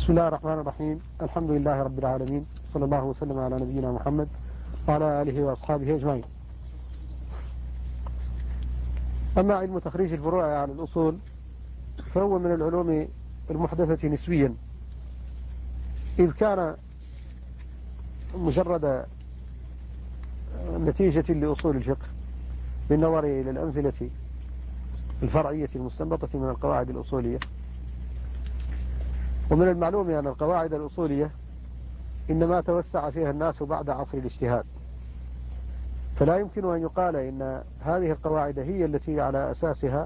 بسم الله الرحمن الرحيم. الحمد لله رب العالمين، صلى الله وسلم على نبينا محمد وعلى آله وأصحابه أجمعين. أما علم تخريج الفروع على الأصول فهو من العلوم المحدثة نسبيا، إذ كان مجرد نتيجة لأصول الفقه بالنظر إلى الأمثلة الفرعية المستنبطة من القواعد الأصولية. ومن المعلوم أن القواعد الأصولية إنما توسع فيها الناس بعد عصر الاجتهاد، فلا يمكن أن يقال إن هذه القواعد هي التي على أساسها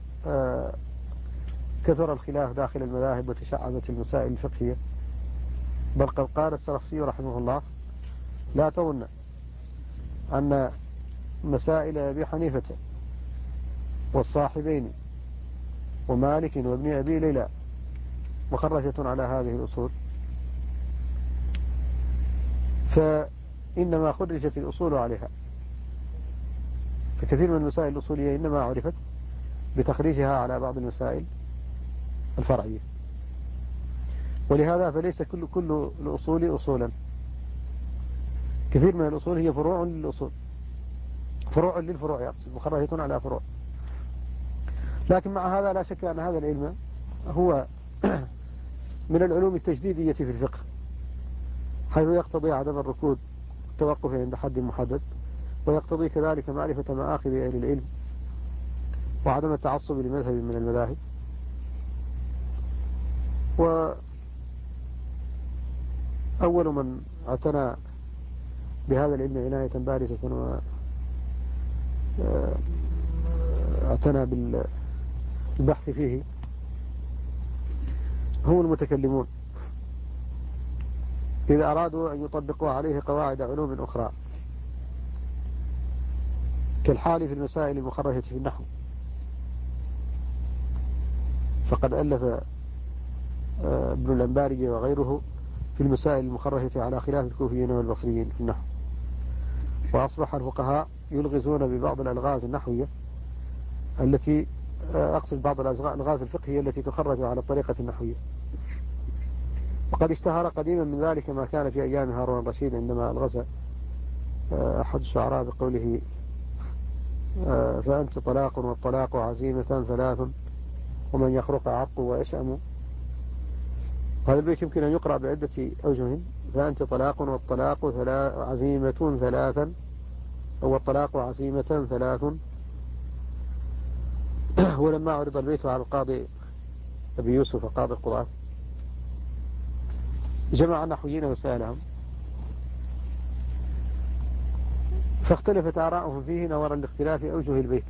كثر الخلاف داخل المذاهب وتشعبت المسائل الفقهية. بل قد قال السرخسي رحمه الله: لا تظن أن مسائل أبي حنيفة والصاحبين ومالك وابن أبي ليلى مخرجة على هذه الأصول، فإنما خرجت الأصول عليها. فكثير من المسائل الأصولية إنما عرفت بتخريجها على بعض المسائل الفرعية، ولهذا فليس كل الأصول أصولا. كثير من الأصول هي فروع للأصول، فروع للفروع، يقصد مخرجة على فروع. لكن مع هذا لا شك أن هذا العلم هو من العلوم التجديدية في الفقه، حيث يقتضي عدم الركود والتوقف عند حد محدد، ويقتضي كذلك معرفة مآخذ أهل العلم وعدم التعصب لمذهب من المذاهب. وأول من اعتنى بهذا العلم عناية بارزة واعتنى بالبحث فيه هم المتكلمون، إذا أرادوا أن يطبقوا عليه قواعد علوم أخرى، كالحال في المسائل المخرجة في النحو. فقد ألف ابن الأنباري وغيره في المسائل المخرجة على خلاف الكوفيين والبصريين في النحو، وأصبح الفقهاء يلغزون ببعض الألغاز النحوية التي أقصد بعض الألغاز الفقهية التي تخرج على الطريقة النحوية. وقد اشتهر قديما من ذلك ما كان في أيام هارون الرشيد، عندما ألغز أحد الشعراء بقوله: فأنت طلاق والطلاق عزيمة ثلاث ومن يخرق عق ويشأم. هذا البيت يمكن أن يقرأ بعدة أوجه: فأنت طلاق والطلاق عزيمة ثلاثا، أو الطلاق عزيمة ثلاث. ولما عرض البيت على القاضي أبي يوسف قاضي القضاة جمع النحويين وسألهم، فاختلفت آراءهم فيه نظرا لاختلاف أوجه البيت.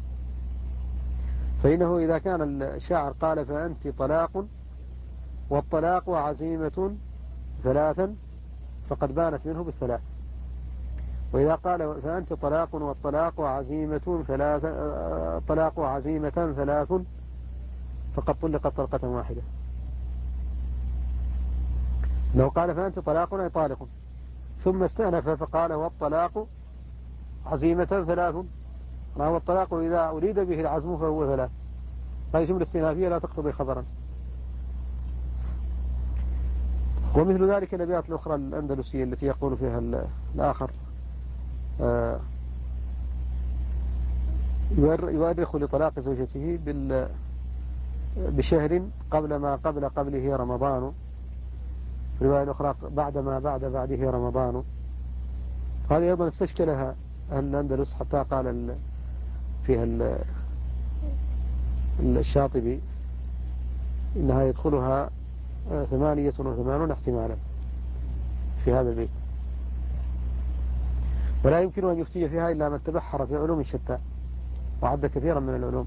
فإنه إذا كان الشاعر قال فأنت طلاق والطلاق عزيمة ثلاثا فقد بانت منه بالثلاث، وإذا قال فأنت طلاق والطلاق عزيمة ثلاثا، طلاق عزيمة ثلاث، فقد طلقت طلقة واحدة. لو قال فأنت طلاق أي طالق، ثم استأنف فقال والطلاق عزيمة ثلاث، ما هو الطلاق إذا أريد به العزم فهو ثلاث. هذه جملة استئنافية لا تقتضي خبرا. ومثل ذلك الأبيات الأخرى الأندلسية التي يقول فيها الآخر يؤرخ لطلاق زوجته بشهر قبل ما قبله رمضان، في الرواية الأخرى بعده رمضان. هذه أيضا استشكلها أهل الأندلس، حتى قال فيها الشاطبي إنها يدخلها 88 احتمالا في هذا البيت، ولا يمكن أن يفتي فيها إلا من تبحر في علوم شتى وعد كثيرا من العلوم.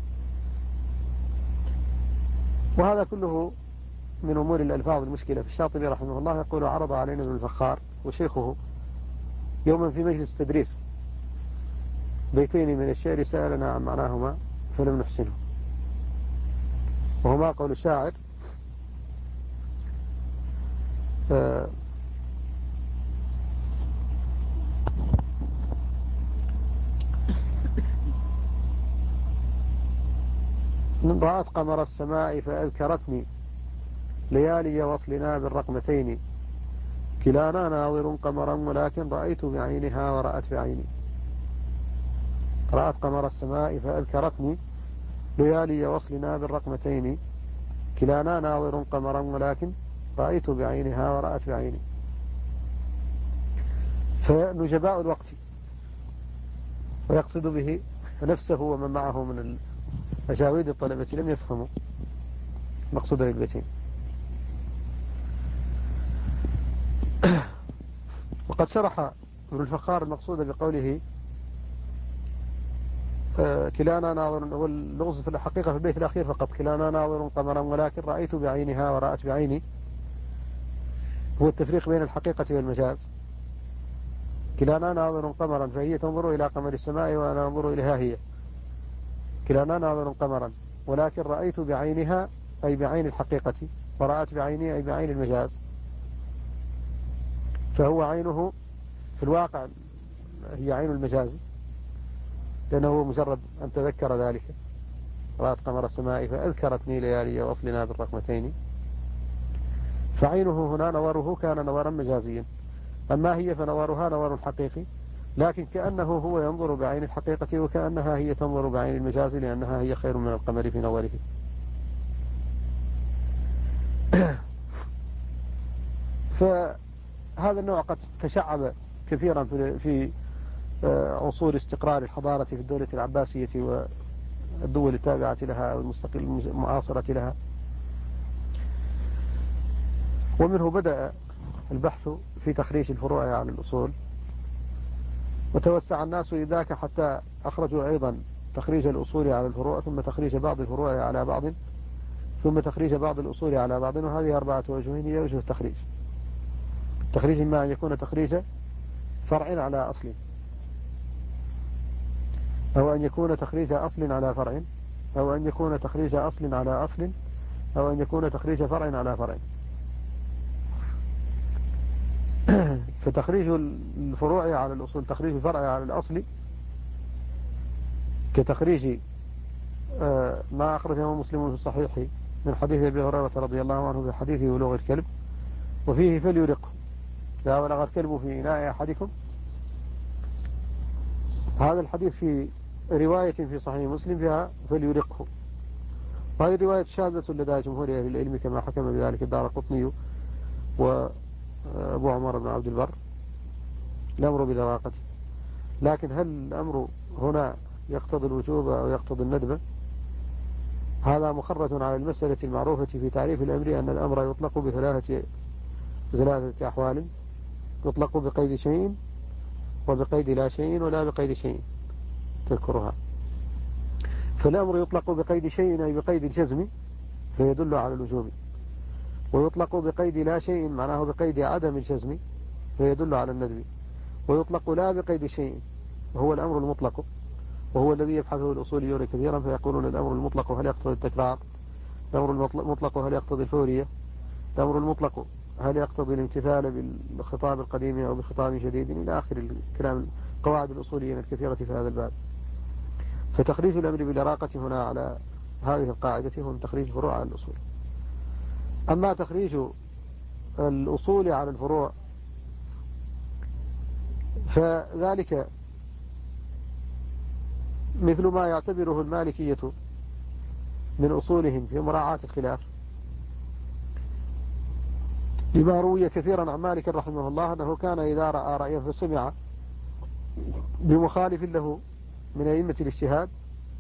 وهذا كله من أمور الألفاظ المشكلة. في الشاطبي رحمه الله يقول: عرض علينا ابن الفخار وشيخه يوما في مجلس تدريس بيتين من الشعر سألنا عن معناهما فلم نحسنه، وهما قول الشاعر: من رأت قمر السماء فأذكرتني ليالي وصلنا بالرقمتين كلانا ناظر قمرا ولكن رأيت بعينها ورأت بعيني. رأت قمر السماء فأذكرتني ليالي وصلنا بالرقمتين كلانا ناظر قمرا ولكن رأيت بعينها ورأت بعيني. فنجباء الوقت، ويقصد به نفسه ومن معه من أجاويد الطلبة لم يفهموا مقصود البيتين. وقد شرح ابن الفخار المقصود بقوله كلانا ناظر، هو اللغز في الحقيقة في البيت الأخير فقط، كلانا ناظر قمرا ولكن رأيت بعينها ورأت بعيني، هو التفريق بين الحقيقة والمجاز. كلانا ناظر قمرا فهي تنظر إلى قمر السماء وأنا أنظر إليها هي. كلانا ناظر قمرا ولكن رأيت بعينها أي بعين الحقيقة، ورأت بعيني أي بعين المجاز. فهو عينه في الواقع هي عين المجاز، لأنه مجرد أن تذكر ذلك. رأت قمر السماء فأذكرتني ليالي وصلنا بالرقمتين، فعينه هنا نوره كان نورا مجازيا. أما هي فنورها نور حقيقي، لكن كأنه هو ينظر بعين الحقيقة وكأنها هي تنظر بعين المجاز، لأنها هي خير من القمر في نوره. فهذا النوع قد تشعب كثيرا في عصور استقرار الحضارة في الدولة العباسية والدول التابعة لها والمعاصرة لها. ومنه بدأ البحث في تخريج الفروع على الأصول، وتوسع الناس لذاك حتى أخرجوا أيضا تخريج الأصول على الفروع، ثم تخريج بعض الفروع على بعض، ثم تخريج بعض الأصول على بعض. وهذه 4 وجوه هي وجه التخريج. تخريج ما أن يكون تخريج فرع على أصل، أو أن يكون تخريج أصل على فرع، أو أن يكون تخريج أصل على أصل، أو أن يكون تخريج فرع على فرع. فتخريج الفروع على الأصول تخريج الفرع على الأصل، كتخريج ما أخرجه مسلم في الصحيح من حديث أبي هريرة رضي الله عنه بحديث بلوغ الكلب، وفيه فليرقه لا ولغ الكلب في إناء أحدكم. هذا الحديث في رواية في صحيح مسلم فيها فليرقه، وهذه رواية شاذة لدى جمهور أهل العلم كما حكم بذلك الدارقطني وأبو عمر بن عبد البر، الأمر بذواقته. لكن هل الأمر هنا يقتضي الوجوب أو يقتضي الندب؟ هذا مخرج على المسألة المعروفة في تعريف الأمر، أن الأمر يطلق بثلاثة أحوال: يطلق بقيد شيء، وبقيد لا شيء، ولا بقيد شيء تذكرها. فالأمر يطلق بقيد شيء أي بقيد الجزم فيدل على الوجوب، ويطلق بقيد لا شيء معناه بقيد عدم الجزم فيدل على الندب، ويطلق لا بقيد شيء وهو الأمر المطلق، وهو الذي يبحثه الأصوليون كثيرا، فيقولون الأمر المطلق هل يقتضي التكرار، الأمر المطلق هل يقتضي الفورية، الأمر المطلق هل يقتضي الامتثال بالخطاب القديم أو بخطاب جديد، إلى آخر الكلام قواعد الأصوليين الكثيرة في هذا الباب. فتخريج الأمر بالإراقة هنا على هذه القاعدة هو من تخريج الفروع على الأصول. أما تخريج الأصول على الفروع فذلك مثل ما يعتبره المالكية من أصولهم في مراعاة الخلاف، لما روي كثيرا عن مالك رحمه الله أنه كان إذا رأى رأيا فسمع بمخالف له من أئمة الاجتهاد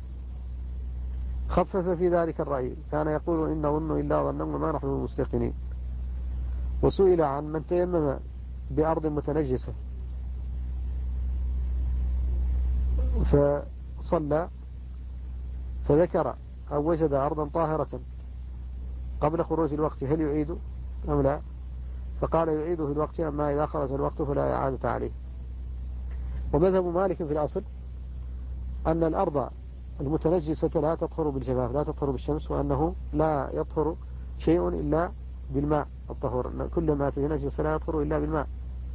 خفف في ذلك الرأي، كان يقول إن ظن إلا ظنا وما نحن مستيقنين. وسئل عن من تيمم بأرض متنجسة فصلى فذكر أو وجد أرضا طاهرة قبل خروج الوقت هل يعيد أم لا؟ فقال يعيد في الوقت، أما إذا خرج الوقت فلا إعادة عليه. ومذهب مالك في الأصل أن الأرض المتنجسة لا تطهر بالجفاف، لا تطهر بالشمس، وأنه لا يطهر شيء إلا بالماء الطهور، كل ما تنجس لا يطهر إلا بالماء.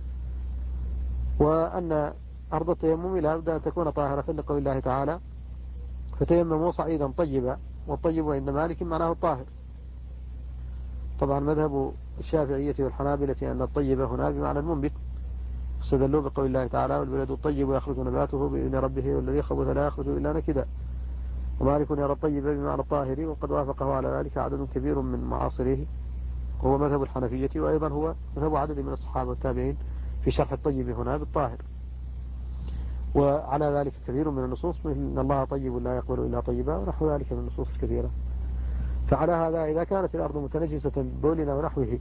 وأن أرض التيمم لا بد أن تكون طاهرة لقول الله تعالى فتيمموا صعيدا طيبا، والطيب عند مالك معناه الطاهر. طبعا مذهب الشافعية والحنابلة أن الطيب هنا بمعنى المنبت، استدلوا بقول الله تعالى والبلد الطيب يخرج نباته بإذن ربه والذي خبث لا يخرج إلا نكدا. ومالك يرى الطيب بمعنى الطاهر، وقد وافقه على ذلك عدد كبير من معاصريه، وهو مذهب الحنفية، وأيضا هو مذهب عدد من الصحابة والتابعين في شرح الطيب هنا بالطاهر. وعلى ذلك كثير من النصوص، مثل إن الله طيب لا يقبل إلا طيبا ونحو ذلك من النصوص الكثيرة. فعلى هذا إذا كانت الأرض متنجسة ببولنا ونحوه،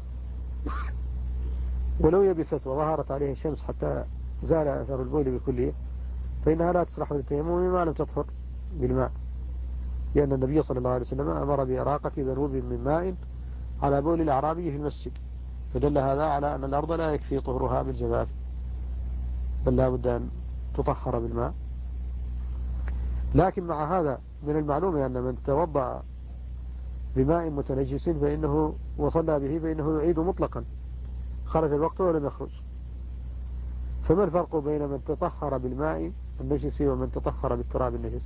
ولو يبست وظهرت عليه الشمس حتى زال أثر البول بكلية، فإنها لا تصلح للتيمم ما لم تطهر بالماء، لأن النبي صلى الله عليه وسلم أمر بإراقة ذنوب من ماء على بول الأعرابي في المسجد، فدل هذا على أن الأرض لا يكفي طهرها بالجفاف، بل لا بد أن تطهر بالماء. لكن مع هذا من المعلوم أن من توضأ بماء متنجس فإنه وصلى به فإنه يعيد مطلقا، خرج الوقت ولم يخرج. فما الفرق بين من تطهر بالماء النجس ومن تطهر بالتراب النجس؟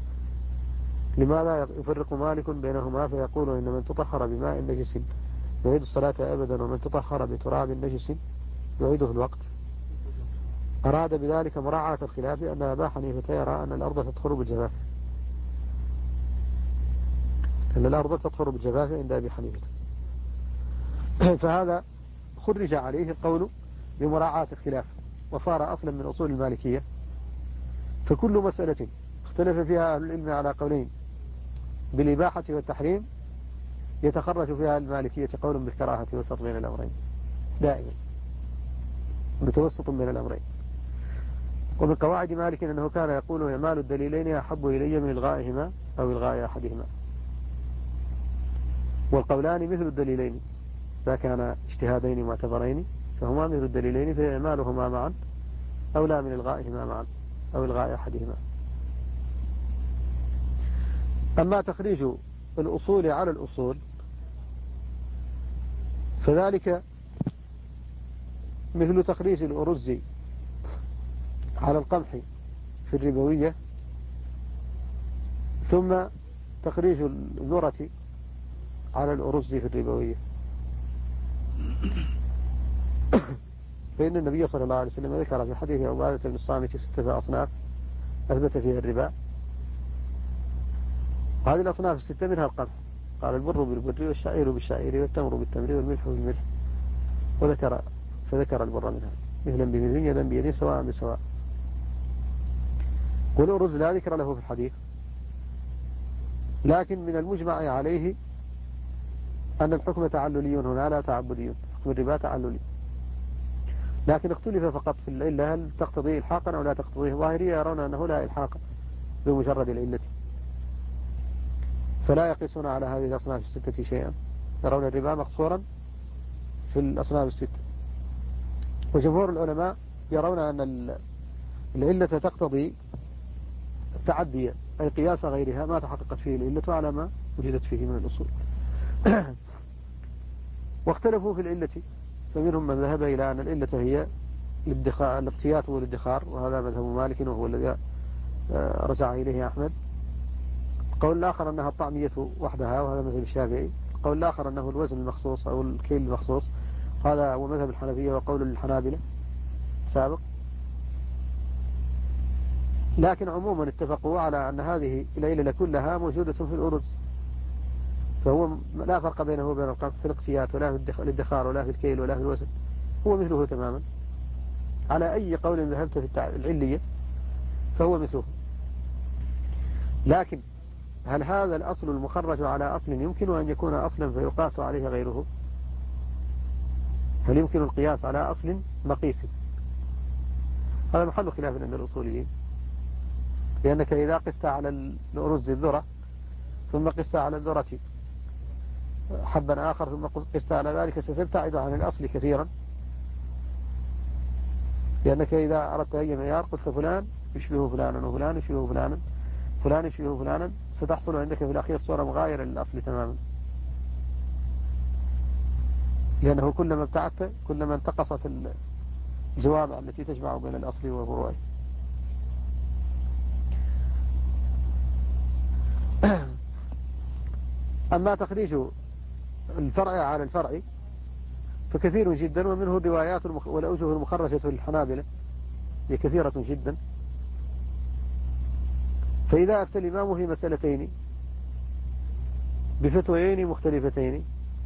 لماذا يفرق مالك بينهما فيقول إن من تطهر بماء نجس يعيد الصلاة أبدا، ومن تطهر بتراب نجس يعيده الوقت؟ أراد بذلك مراعاة الخلاف، أن أبا حنيفة يرى أن الأرض تطهر بالجفاف، أن الأرض تطهر بالجفاف عند أبي حنيفة. فهذا خرج عليه القول بمراعاة الخلاف، وصار أصلا من أصول المالكية. فكل مسألة اختلف فيها أهل العلم على قولين بالإباحة والتحريم يتخرج فيها المالكية قول بالكراهة وسط بين الأمرين دائما، متوسط بين الأمرين. ومن قواعد مالك أنه كان يقول إعمال الدليلين أحب إلي من إلغائهما أو إلغاء أحدهما، والقولان مثل الدليلين، إذا كان اجتهادين معتبرين فهما مثل الدليلين، فإعمالهما معا أولى من إلغائهما معا أو إلغاء أحدهما. أما تخريج الأصول على الأصول فذلك مثل تخريج الأرز على القمح في الربوية، ثم تخريج الذرة على الأرز في الربوية. فإن النبي صلى الله عليه وسلم ذكر في حديث عبادة بن الصامت 6 أصناف أثبت فيها الربا، هذه الأصناف 6 منها القمح، قال البر بالبر والشعير بالشعير والتمر بالتمر والملح بالملح، فذكر البر منها مثلا بمثل يدا بيد سواء بسواء. والأرز لا ذكر له في الحديث، لكن من المجمع عليه أن الحكم تعللي هنا لا تعبدي، حكم الربا تعللي، لكن اختلف فقط في العلة هل تقتضي إلحاقا أو لا تقتضيه. ظاهرية يرون أنه لا إلحاق بمجرد العلة، فلا يقيسون على هذه الأصناف 6 شيئا، يرون الربا مقصورا في الأصناف 6. وجمهور العلماء يرون أن العلة تقتضي التعدي، أي قياس غيرها ما تحققت فيه العلة على ما وجدت فيه من الأصول. واختلفوا في العلة، فمنهم من ذهب إلى أن العلة هي الاقتيات والادخار، وهذا مذهب مالك وهو الذي رجع إليه أحمد. القول الآخر أنها الطعمية وحدها، وهذا مذهب الشافعي. القول الآخر أنه الوزن المخصوص أو الكيل المخصوص، هذا هو مذهب الحنفية وقول الحنابلة سابق. لكن عموما اتفقوا على أن هذه العلل كلها موجودة في الأرز، فهو لا فرق بينه وبين القمح في الاقتيات ولا في الادخار ولا في الكيل ولا في الوزن، هو مثله تماما. على أي قول ذهبت في العلية فهو مثله. لكن هل هذا الأصل المخرج على أصل يمكن أن يكون أصلا فيقاس عليه غيره؟ هل يمكن القياس على أصل مقيس؟ هذا محل خلاف عند الأصوليين، لأنك إذا قست على الأرز الذرة ثم قست على الذرة حبا آخر ثم قست على ذلك ستبتعد عن الأصل كثيرا، لأنك إذا أردت أي معيار قلت فلان يشبه فلانا وفلان يشبه فلانا فلان يشبه فلانا، ستحصل عندك في الأخير صورة مغايرة للأصل تماما، لأنه كلما ابتعدت كلما انتقصت الجوامع التي تجمع بين الأصل وفروعه. أما تخريج الفرع على الفرع فكثير جدا، ومنه الروايات والأوجه المخرجة للحنابلة هي كثيرة جدا. فإذا أفتى الإمام في مسألتين بفتويين مختلفتين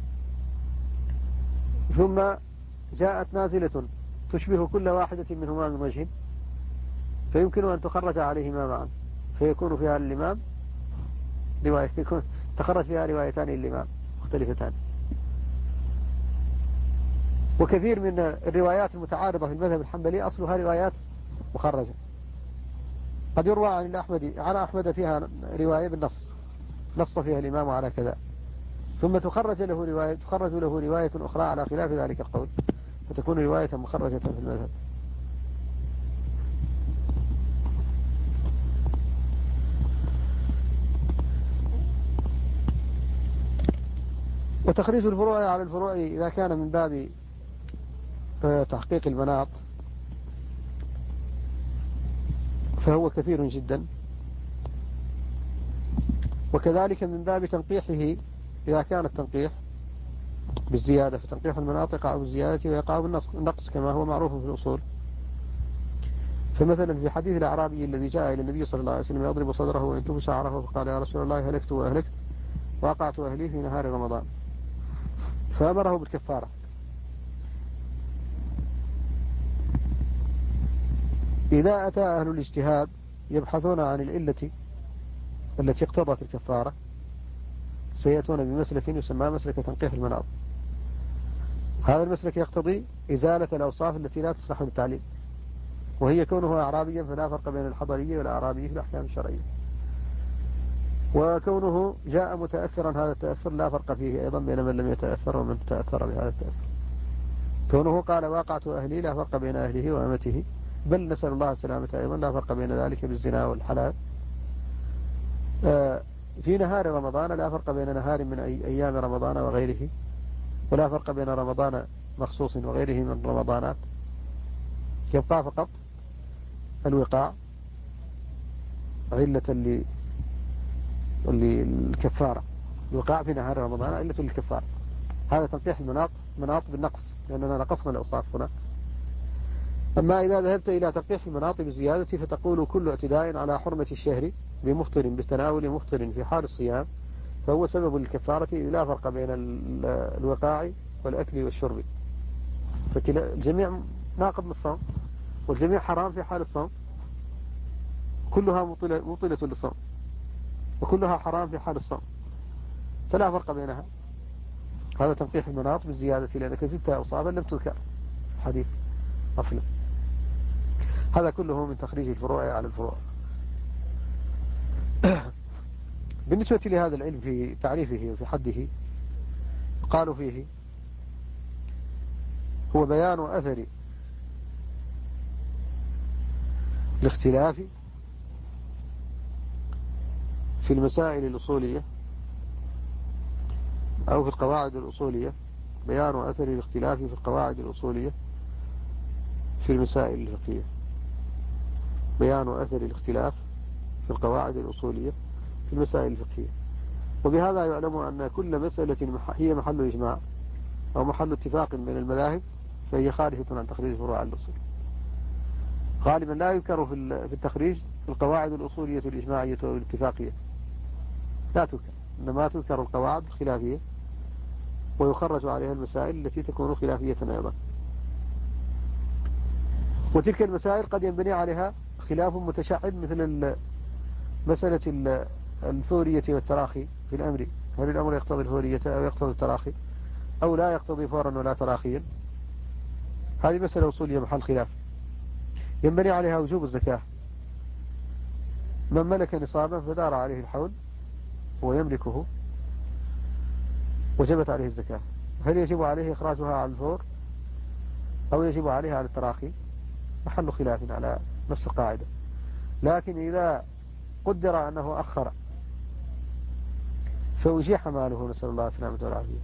ثم جاءت نازلة تشبه كل واحدة منهما من وجه، فيمكن أن تخرج عليهما معا، فيكون فيها الإمام رواية، يكون تخرج فيها روايتان للإمام مختلفتان. وكثير من الروايات المتعارضة في المذهب الحنبلي أصلها روايات مخرجة. قد يروى عن أحمد فيها رواية بالنص، نص فيها الإمام على كذا، ثم تخرج له رواية أخرى على خلاف ذلك القول، فتكون رواية مخرجة في المذهب. وتخريج الفروع على الفروع إذا كان من باب تحقيق المناط فهو كثير جدا، وكذلك من باب تنقيحه إذا كان التنقيح بالزيادة، فتنقيح المناط يقع بالزيادة ويقع بالنقص كما هو معروف في الأصول. فمثلا في حديث الأعرابي الذي جاء إلى النبي صلى الله عليه وسلم يضرب صدره وينتف شعره فقال يا رسول الله هلكت وأهلكت وأقعت أهلي في نهار رمضان، فأمره بالكفارة. إذا أتى أهل الاجتهاد يبحثون عن العلة التي اقتضت الكفارة سيأتون بمسلك يسمى مسلك تنقيح المناط. هذا المسلك يقتضي إزالة الأوصاف التي لا تصلح للتعليم، وهي كونه أعرابيا فلا فرق بين الحضري والأعرابي في الأحكام الشرعية، وكونه جاء متأثرا هذا التأثر لا فرق فيه أيضا بين من لم يتأثر ومن تأثر بهذا التأثر. كونه قال واقعت أهلي لا فرق بين أهله وأمته، بل نسأل الله السلامة أيضا لا فرق بين ذلك بالزنا والحلال. في نهار رمضان لا فرق بين نهار من أيام رمضان وغيره، ولا فرق بين رمضان مخصوص وغيره من رمضانات، يبقى فقط الوقاع علة للكفارة، الوقاع في نهار رمضان علة للكفارة. هذا تنقيح المناط بالنقص، لأننا نقصنا الأوصاف هنا. أما إذا ذهبت إلى تنقيح المناط بالزيادة فتقول كل اعتداء على حرمة الشهر بمفطر بتناول مفطر في حال الصيام فهو سبب للكفارة، لا فرق بين الوقاع والأكل والشرب، فالجميع ناقض للصوم، والجميع حرام في حال الصوم، كلها مبطلة للصوم، وكلها حرام في حال الصوم، فلا فرق بينها. هذا تنقيح المناط بالزيادة، لأنك زدت أوصافا لم تذكر في الحديث أصلا. هذا كله من تخريج الفروع على الفروع. بالنسبة لهذا العلم في تعريفه وفي حده قالوا فيه هو بيان أثر الاختلاف في المسائل الأصولية أو في القواعد الأصولية، بيان أثر الاختلاف في القواعد الأصولية في المسائل الفقهية، بيان أثر الاختلاف في القواعد الأصولية في المسائل الفقهية. وبهذا يعلم أن كل مسألة هي محل إجماع أو محل اتفاق بين المذاهب فهي خارجة عن تخريج الفروع الأصول. غالبا لا يذكر في التخريج القواعد الأصولية الإجماعية والاتفاقية، لا تذكر، إنما تذكر القواعد الخلافية ويخرج عليها المسائل التي تكون خلافية أيضا. وتلك المسائل قد ينبني عليها خلاف متشعب، مثل مسألة الفورية والتراخي في الأمر، هل الأمر يقتضي الفورية أو يقتضي التراخي أو لا يقتضي فورا ولا تراخيا. هذه مسألة أصولية محل خلاف. ينبني عليها وجوب الزكاة، من ملك نصابا فدار عليه الحول ويملكه وجبت عليه الزكاة، هل يجب عليه إخراجها على الفور أو يجب عليها على التراخي؟ محل خلاف على نفس القاعدة. لكن إذا قدر أنه أخر فأجيح ماله نسأل الله السلامة والعافية،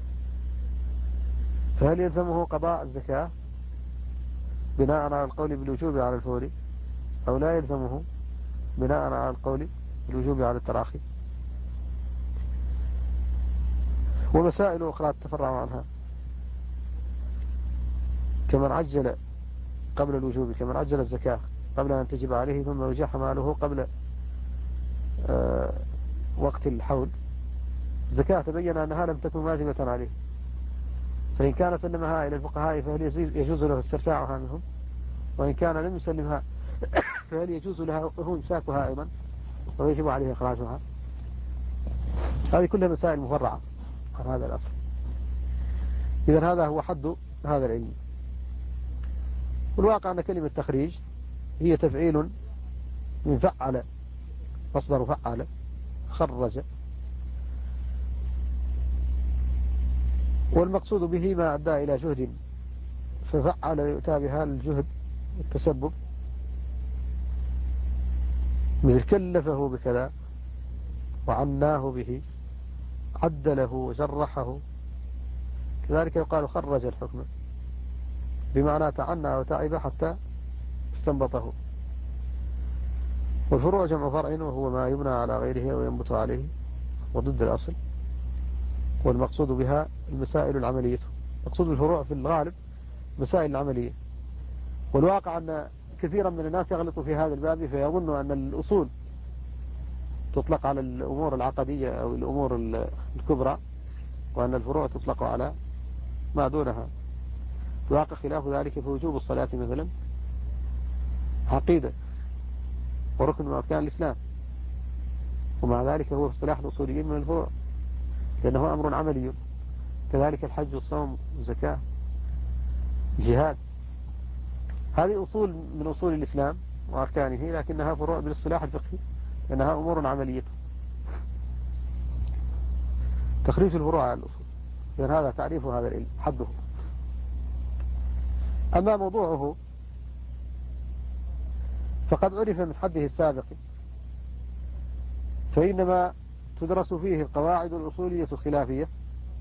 فهل يلزمه قضاء الزكاة بناء على القول بالوجوب على الفور أو لا يلزمه بناء على القول بالوجوب على التراخي؟ ومسائل أخرى تفرع عنها كمن عجل قبل الوجوب، كمن عجل الزكاة قبل أن تجب عليه ثم وجح ماله قبل وقت الحول، الزكاة تبين أنها لم تكن واجبة عليه، فإن كان سلمها إلى الفقهاء فهل يجوز له استرساعها منهم، وإن كان لم يسلمها فهل يجوز له هو إمساكها أيضا ويجب عليه إخراجها. هذه كلها مسائل مفرعة عن هذا الأصل. إذن هذا هو حد هذا العلم. والواقع أن كلمة تخريج هي تفعيل من فعل، مصدر فعل خرج، والمقصود به ما أدى إلى جهد ففعل يؤتى بها الجهد التسبب، مثل كلفه بكذا وعناه به، عدله وجرحه، كذلك يقال خرج الحكم بمعنى تعنى وتعب حتى استنبطه. والفروع جمع فرع وهو ما يبنى على غيره وينبت عليه وضد الأصل، والمقصود بها المسائل العملية. مقصود الفروع في الغالب مسائل العملية. والواقع أن كثيرا من الناس يغلط في هذا الباب فيظن أن الأصول تطلق على الأمور العقدية أو الأمور الكبرى، وأن الفروع تطلق على ما دونها. الواقع خلاف ذلك، فوجوب الصلاة مثلا عقيدة وركن من أركان الإسلام، ومع ذلك هو في اصطلاح الأصوليين من الفروع لأنه أمر عملي. كذلك الحج والصوم والزكاة الجهاد، هذه أصول من أصول الإسلام وأركانه، لكنها فروع بالاصطلاح الفقهي لأنها أمور عملية. تخريج الفروع على الأصول، لأن هذا تعريف هذا العلم حده. أما موضوعه فقد عرف من حده السابق، فإنما تدرس فيه القواعد الأصولية الخلافية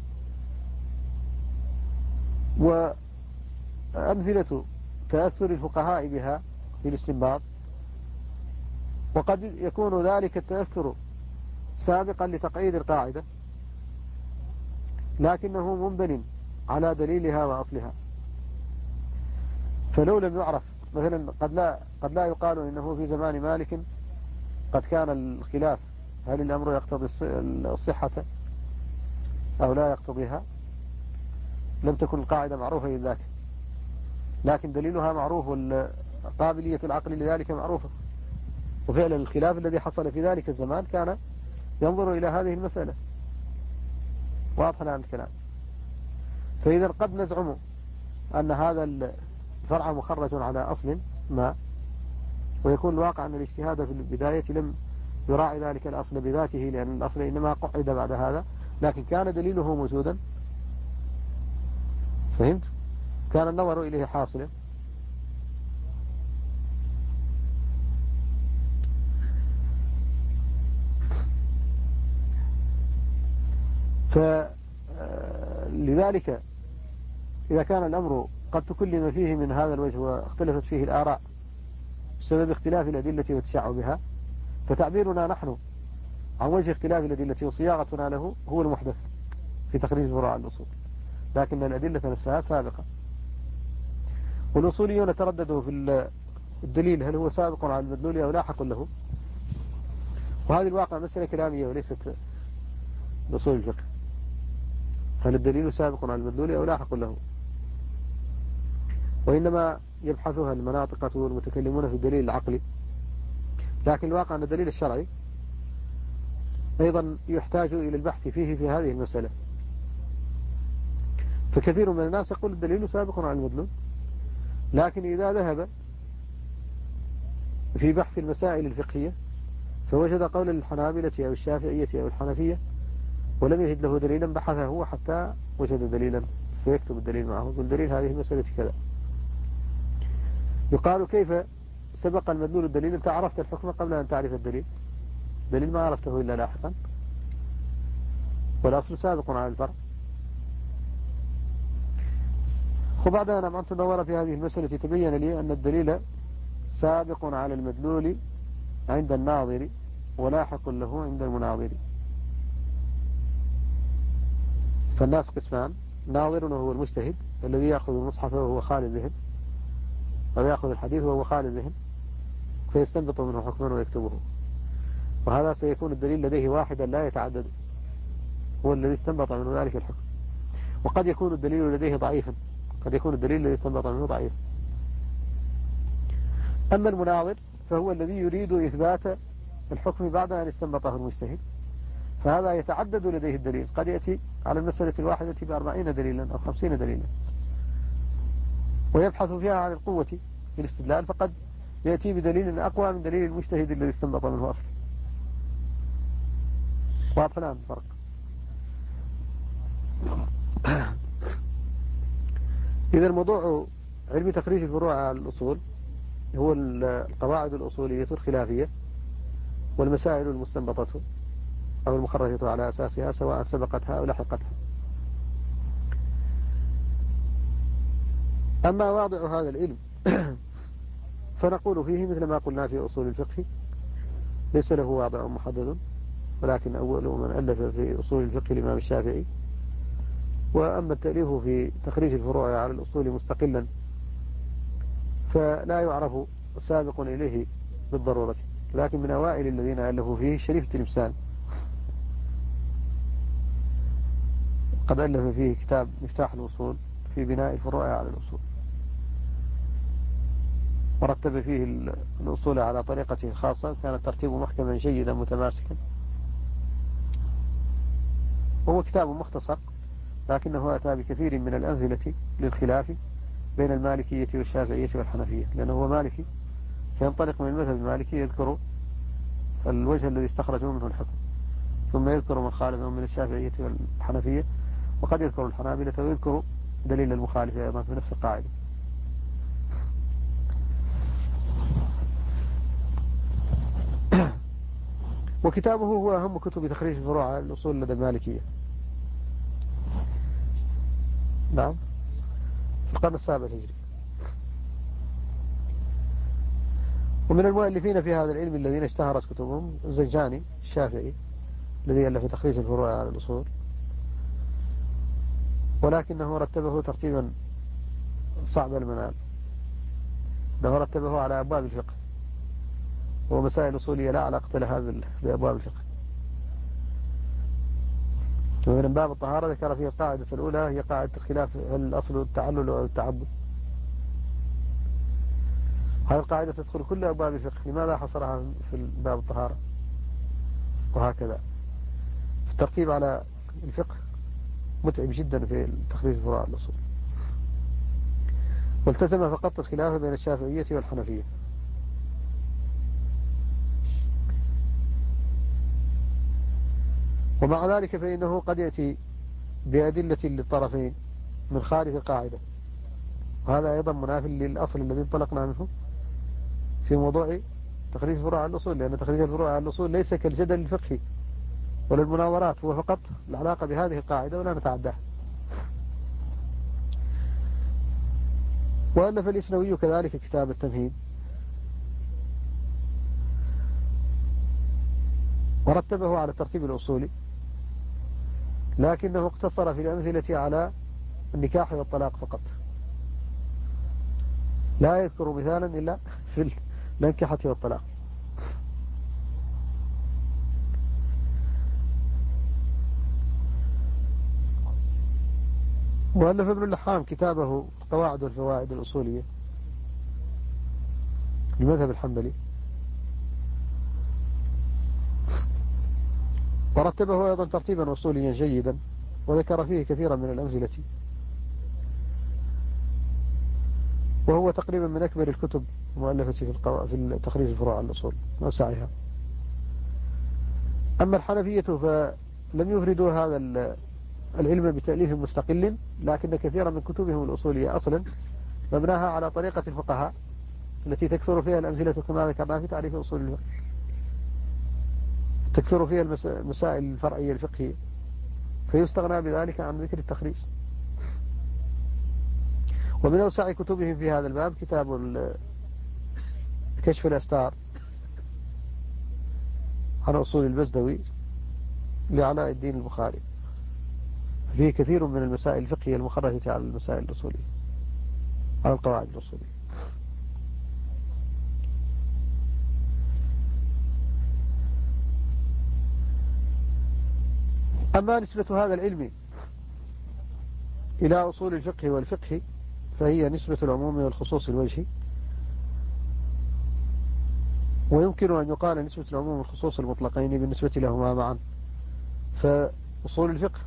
وأمثلة تأثر الفقهاء بها في الاستنباط، وقد يكون ذلك التأثر سابقا لتقعيد القاعدة لكنه منبن على دليلها وأصلها. فلو لم يعرف مثلا قد لا يقال إنه في زمان مالك قد كان الخلاف هل الأمر يقتضي الصحة أو لا يقتضيها، لم تكن القاعدة معروفة لذلك، لكن دليلها معروف والقابلية العقل لذلك معروفة. وفعلا الخلاف الذي حصل في ذلك الزمان كان ينظر إلى هذه المسألة. واضح الآن الكلام. فإذا قد نزعم أن هذا الفرع مخرج على أصل ما، ويكون الواقع أن الاجتهاد في البداية لم يراعي ذلك الأصل بذاته، لأن الأصل إنما قعد بعد هذا، لكن كان دليله موجودا. فهمت؟ كان النظر إليه حاصلا. فلذلك إذا كان الأمر قد تكلم فيه من هذا الوجه واختلفت فيه الآراء بسبب اختلاف الأدلة وتشعبها، فتعبيرنا نحن عن وجه اختلاف الأدلة وصياغتنا له هو المحدث في تخريج فروع الأصول، لكن الأدلة نفسها سابقة. والأصوليون ترددوا في الدليل هل هو سابق على المدلول أو لاحق له، وهذه الواقع مسألة كلامية وليست بأصول الفقه. هل الدليل سابق على المدلول أو لاحق له، وإنما يبحثها المناطقة والمتكلمون في الدليل العقلي. لكن الواقع أن الدليل الشرعي أيضا يحتاج إلى البحث فيه في هذه المسألة. فكثير من الناس يقول الدليل سابق على المدلول، لكن إذا ذهب في بحث المسائل الفقهية فوجد قول الحنابلة أو الشافعية أو الحنفية ولم يجد له دليلا، بحثه هو حتى وجد دليلا فيكتب الدليل معه، يقول دليل هذه المسألة كذا. يقال كيف سبق المدلول الدليل؟ أنت عرفت الحكم قبل أن تعرف الدليل، دليل ما عرفته إلا لاحقا، والأصل سابق على الفرع. وبعد أن أمعنت النظر في هذه المسألة تبين لي أن الدليل سابق على المدلول عند الناظر ولاحق له عند المناظر. فالناس قسمان: ناظر وهو المجتهد الذي يأخذ المصحف وهو خالي بهم، أو يأخذ الحديث وهو خالي بهم فيستنبط منه حكما ويكتبه، وهذا سيكون الدليل لديه واحدا لا يتعدد، هو الذي استنبط منه ذلك الحكم. وقد يكون الدليل لديه ضعيفا، قد يكون الدليل الذي استنبط منه ضعيف. أما المناظر فهو الذي يريد إثبات الحكم بعد أن استنبطه المجتهد، فهذا يتعدد لديه الدليل، قد يأتي على المسألة الواحدة ب40 دليلا أو 50 دليلا، ويبحث فيها عن القوة في الاستدلال، فقد يأتي بدليل أقوى من دليل المجتهد الذي استنبط منه أصلا. واضح الآن الفرق؟ إذا الموضوع علم تخريج الفروع على الأصول هو القواعد الأصولية الخلافية والمسائل المستنبطة أو المخرجة على أساسها سواء سبقتها أو لحقتها. أما واضع هذا العلم فنقول فيه مثل ما قلنا في أصول الفقه: ليس له واضع محدد، ولكن أول من ألف في أصول الفقه الإمام الشافعي. وأما التأليف في تخريج الفروع على الأصول مستقلا فلا يعرف سابق إليه بالضرورة، لكن من أوائل الذين ألفوا فيه شريف التلمسان، قد ألف فيه كتاب مفتاح الوصول في بناء الفروع على الأصول، ورتب فيه الأصول على طريقته الخاصة، كان الترتيب محكما جيدا متماسكا. هو كتاب مختصر، لكنه أتى بكثير من الأمثلة للخلاف بين المالكية والشافعية والحنفية، لأنه هو مالكي فينطلق من المذهب المالكي يذكر الوجه الذي استخرجوا منه الحكم، ثم يذكر من خالفهم من الشافعية والحنفية، وقد يذكر الحنابلة ويذكر دليل المخالف أيضا في نفس القاعدة. وكتابه هو أهم كتب تخريج الفروع على الأصول لدى المالكية. نعم، في القرن السابع الهجري. ومن المؤلفين في هذا العلم الذين اشتهرت كتبهم الزجاني الشافعي الذي ألف تخريج الفروع على الأصول، ولكنه رتبه ترتيبا صعب المنال، انه رتبه على أبواب الفقه ومسائل أصولية لا علاقة لها بأبواب الفقه. ومن باب الطهارة ذكر فيه القاعدة الأولى هي قاعدة الخلاف: هل الأصل التعلل أو التعبد؟ هذه القاعدة تدخل كل أبواب الفقه، لماذا حصرها في باب الطهارة؟ وهكذا الترتيب على الفقه متعب جدا في تخريج الفروع على الأصول. والتزم فقط الخلاف بين الشافعية والحنفية. ومع ذلك فإنه قد يأتي بأدلة للطرفين من خارج القاعدة، وهذا أيضا مناف للأصل الذي انطلقنا منه في موضوع تخريج الفروع على الأصول، لأن تخريج الفروع على الأصول ليس كالجدل الفقهي ولا المناظرات، هو فقط العلاقة بهذه القاعدة ولا نتعداها. وألف الإسنوي كذلك كتاب التمهيد، ورتبه على الترتيب الأصولي، لكنه اقتصر في الأمثلة على النكاح والطلاق فقط، لا يذكر مثالا إلا في الأنكحة والطلاق. وألف ابن اللحام كتابه القواعد والفوائد الأصولية للمذهب الحنبلي، ورتبه أيضا ترتيبا أصوليا جيدا، وذكر فيه كثيرا من الأمثلة، وهو تقريبا من أكبر الكتب المؤلفة في تخريج الفروع على الأصول وسعيها. أما الحنفية فلم يفردوا هذا العلم بتأليف مستقل، لكن كثيرا من كتبهم الأصولية أصلا مبناها على طريقة الفقهاء التي تكثر فيها الأمثلة كما ذكرنا في تعريف أصول الفقه، تكثر فيها المسائل الفرعية الفقهية، فيستغنى بذلك عن ذكر التخريج. ومن أوسع كتبهم في هذا الباب كتاب كشف الأستار عن أصول البزدوي لعلاء الدين البخاري، فيه كثير من المسائل الفقهية المخرجة على المسائل الأصولية، على القواعد الأصولية. أما نسبة هذا العلم إلى أصول الفقه والفقه فهي نسبة العموم والخصوص الوجهي، ويمكن أن يقال نسبة العموم والخصوص المطلقين بالنسبة لهما معا. فأصول الفقه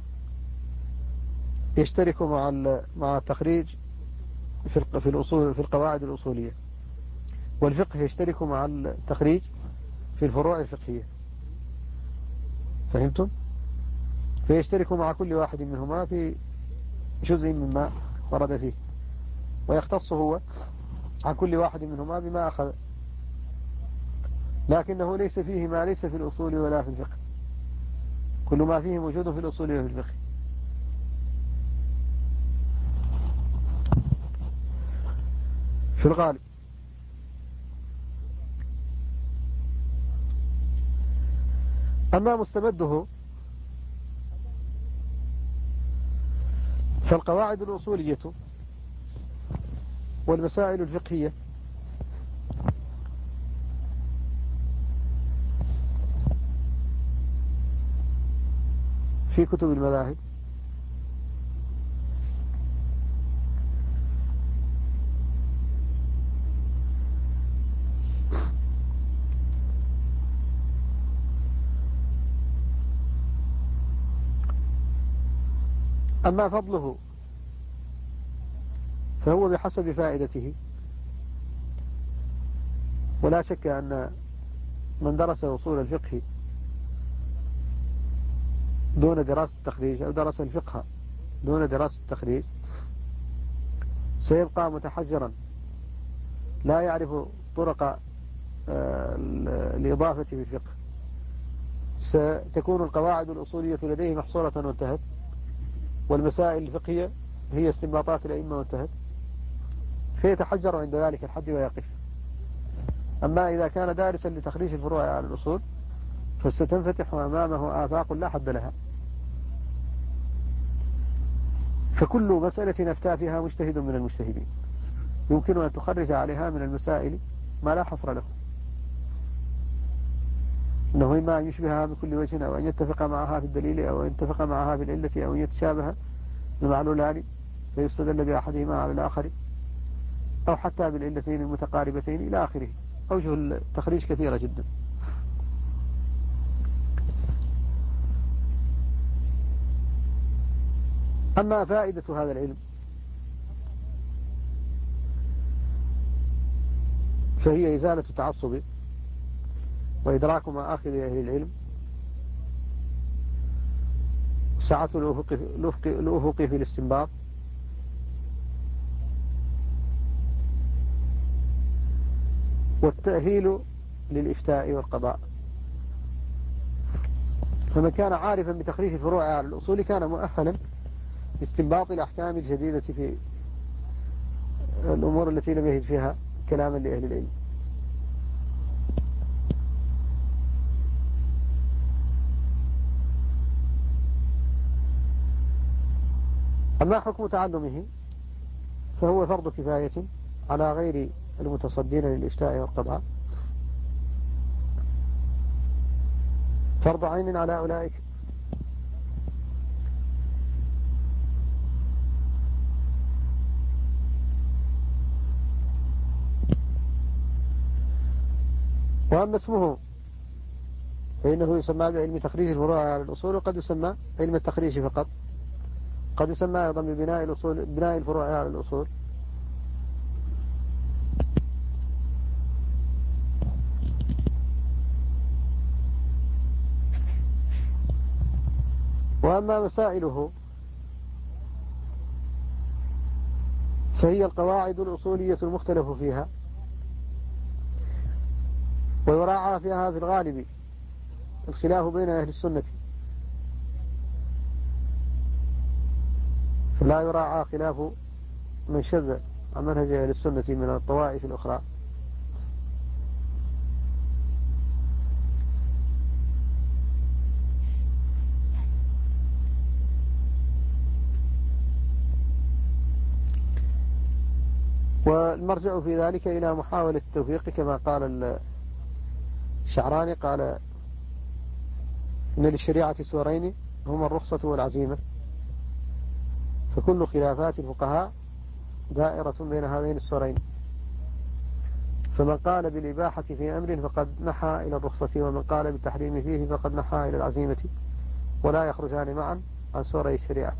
يشترك مع التخريج في الأصول، في القواعد الأصولية، والفقه يشترك مع التخريج في الفروع الفقهية. فهمتم؟ فيشترك مع كل واحد منهما في جزء مما ورد فيه، ويختص هو عن كل واحد منهما بما أخذ، لكنه ليس فيه ما ليس في الأصول ولا في الفقه، كل ما فيه موجود في الأصول وفي الفقه في الغالب. أما مستمده فالقواعد الأصولية والمسائل الفقهية في كتب المذاهب أما فضله فهو بحسب فائدته، ولا شك أن من درس أصول الفقه دون دراسة التخريج أو درس الفقه دون دراسة التخريج سيبقى متحجرا لا يعرف طرق الإضافة في الفقه. ستكون القواعد الأصولية لديه محصورة وانتهت، والمسائل الفقهية هي استنباطات الأئمة وانتهت، فيتحجر عند ذلك الحد ويقف. أما إذا كان دارسا لتخريج الفروع على الأصول فستنفتح أمامه آفاق لا حد لها، فكل مسألة أفتى فيها مجتهد من المجتهدين يمكن أن تخرج عليها من المسائل ما لا حصر له، أنه إما أن يشبهها من كل وجه، أو أن يتفق معها في الدليل، أو أن يتفق معها في العلة، أو أن يتشابه المعلولان فيستدل بأحدهما على الآخر، أو حتى بالعلتين المتقاربتين إلى آخره. أوجه التخريج كثيرة جدا. أما فائدة هذا العلم فهي إزالة التعصب وإدراك مآخذ أهل العلم، سعة الأفق في الاستنباط، والتأهيل للإفتاء والقضاء. فمن كان عارفا بتخريج الفروع على الأصول كان مؤهلا لاستنباط الأحكام الجديدة في الأمور التي لم يجد فيها كلاما لأهل العلم. أما حكم تعلمه فهو فرض كفاية على غير المتصدين للإفتاء والقضاء، فرض عين على أولئك. وأما اسمه فإنه يسمى بعلم تخريج الفروع على الأصول، وقد يسمى علم التخريج فقط، قد يسمى أيضا ببناء الأصول، بناء الفروع على الأصول. وأما مسائله فهي القواعد الأصولية المختلف فيها، ويراعى فيها في الغالب الخلاف بين أهل السنة، فلا يراعى خلاف من شذ عن منهج أهل السنة من الطوائف الأخرى. والمرجع في ذلك إلى محاولة التوفيق كما قال الشعراني، قال إن للشريعة سورين هما الرخصة والعزيمة، فكل خلافات الفقهاء دائرة بين هذين السورين، فمن قال بالإباحة في أمر فقد نحى إلى الرخصة، ومن قال بالتحريم فيه فقد نحى إلى العزيمة، ولا يخرجان معا عن سوري الشريعة.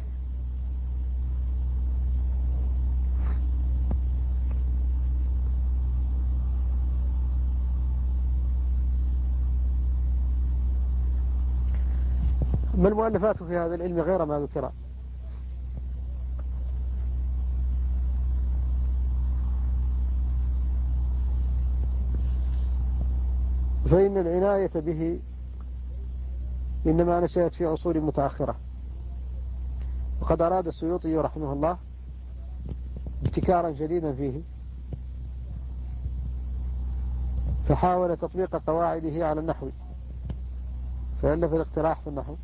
ما المؤلفات في هذا العلم غير ما ذكر؟ فإن العناية به إنما نشأت في عصور متأخرة، وقد أراد السيوطي رحمه الله ابتكارا جديدا فيه، فحاول تطبيق قواعده على النحو، فألف الاقتراح في النحو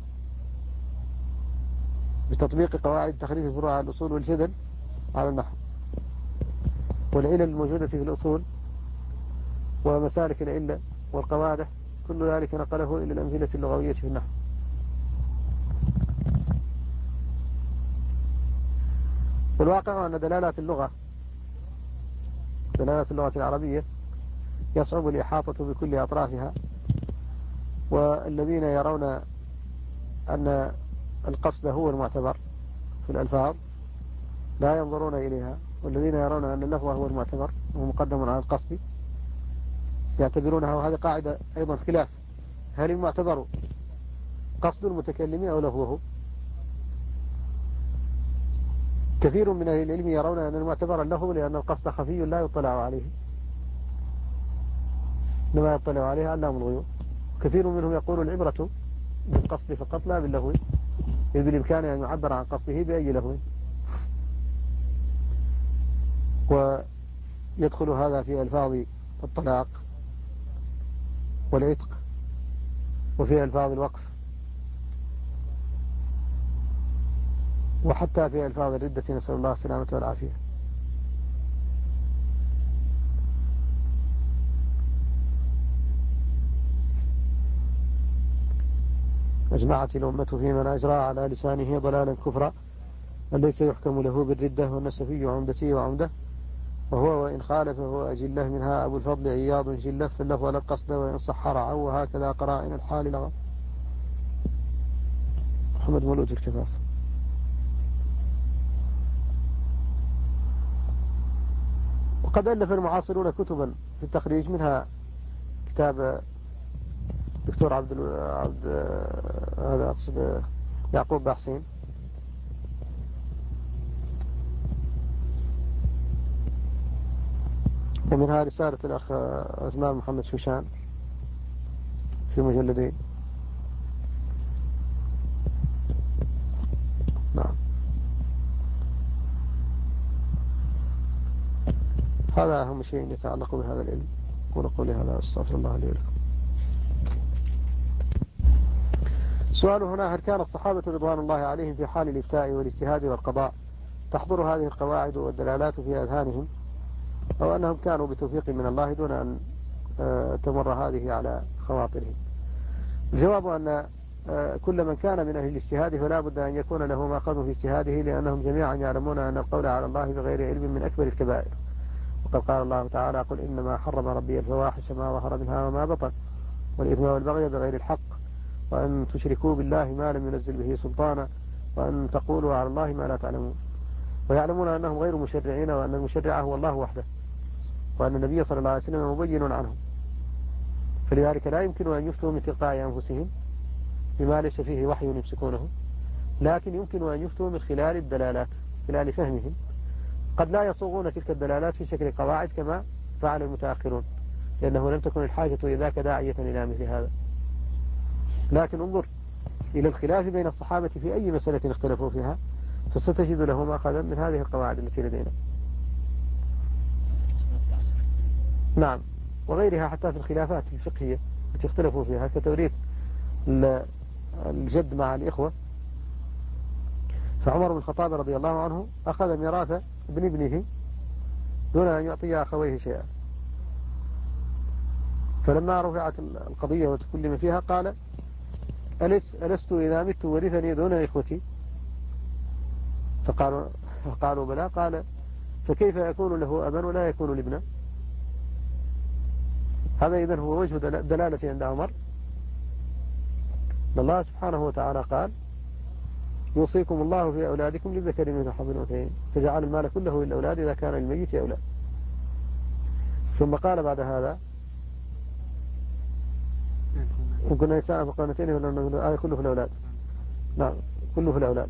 بتطبيق قواعد تخريج فروع الأصول والجدل على النحو، والعلل الموجودة في الأصول ومسالك العلة والقواعد، كل ذلك نقله إلى الأمثلة اللغوية في النحو. والواقع أن دلالات اللغة العربية يصعب الإحاطة بكل أطرافها، والذين يرون أن القصد هو المعتبر في الألفاظ لا ينظرون إليها، والذين يرون أن اللفظ هو المعتبر ومقدم على القصد يعتبرونها. وهذه قاعدة أيضا خلاف، هل المعتبر قصد المتكلم أو لفظه؟ كثير من أهل العلم يرون أن المعتبر اللفظ، لأن القصد خفي لا يطلع عليه، إنما يطلع عليه علام الغيوب. كثير منهم يقول العبرة بالقصد فقط لا باللفظ، إذ بالإمكان أن يعبر عن قصده بأي لفظ، ويدخل هذا في ألفاظ الطلاق والعتق، وفي ألفاظ الوقف، وحتى في ألفاظ الردة، نسأل الله السلامة والعافية. أجمعت الأمة في من أجرى على لسانه ضلالا كفرا، من ليس يحكم له بالردة، والنسفي عمدتي وعمده، وهو وإن خالف فهو أجله، منها أبو الفضل عياض جله، فله ولا القصد وإن صح رعوا، وهكذا قرائن الحال لغا. محمد مولود الكفاف. وقد ألف المعاصرون كتبا في التخريج، منها كتاب دكتور هذا أقصد يعقوب باحسين، ومنها رسالة الأخ عثمان محمد شوشان في مجلدين. نعم، هذا أهم شيء يتعلق بهذا العلم. ونقول هذا، استغفر الله لي ولكم. السؤال هنا: هل كان الصحابة رضوان الله عليهم في حال الإفتاء والاجتهاد والقضاء تحضر هذه القواعد والدلالات في أذهانهم، أو أنهم كانوا بتوفيق من الله دون أن تمر هذه على خواطرهم؟ الجواب أن كل من كان من أهل الاجتهاد فلا بد أن يكون له ما أخذ في اجتهاده، لأنهم جميعا يعلمون أن القول على الله بغير علم من أكبر الكبائر. وقد قال الله تعالى: قل إنما حرم ربي الفواحش ما ظهر منها وما بطن، والإثم والبغي بغير الحق، وأن تشركوا بالله ما لم ينزل به سلطانا، وأن تقولوا على الله ما لا تعلمون. ويعلمون أنهم غير مشرعين، وأن المشرع هو الله وحده، وأن النبي صلى الله عليه وسلم مبين عنهم، فلذلك لا يمكن أن يفتوا من تلقاء أنفسهم بما ليس فيه وحي يمسكونه، لكن يمكن أن يفتوا من خلال الدلالات، خلال فهمهم. قد لا يصوغون تلك الدلالات في شكل قواعد كما فعل المتأخرون، لأنه لم تكن الحاجة إذاك داعية إلى مثل هذا، لكن انظر إلى الخلاف بين الصحابة في أي مسألة اختلفوا فيها، فستجد لهم أخذا من هذه القواعد التي لدينا. نعم، وغيرها حتى في الخلافات الفقهية التي اختلفوا فيها، كتوريث الجد مع الإخوة، فعمر بن الخطاب رضي الله عنه أخذ ميراث ابن ابنه دون أن يعطي أخويه شيئا. فلما رفعت القضية وتكلم فيها قال ألست إذا مت ورثني دون إخوتي؟ فقالوا بلى. قال فكيف يكون له أبا ولا يكون لابنا؟ هذا إذن هو وجه دلالة عند عمر. الله سبحانه وتعالى قال يوصيكم الله في أولادكم للذكر مثل حظ الأنثيين فجعل المال كله للأولاد إذا كان للميت أولاد. ثم قال بعد هذا إن كنا نساء فقانتين ولا كله في الأولاد. نعم كله في الأولاد.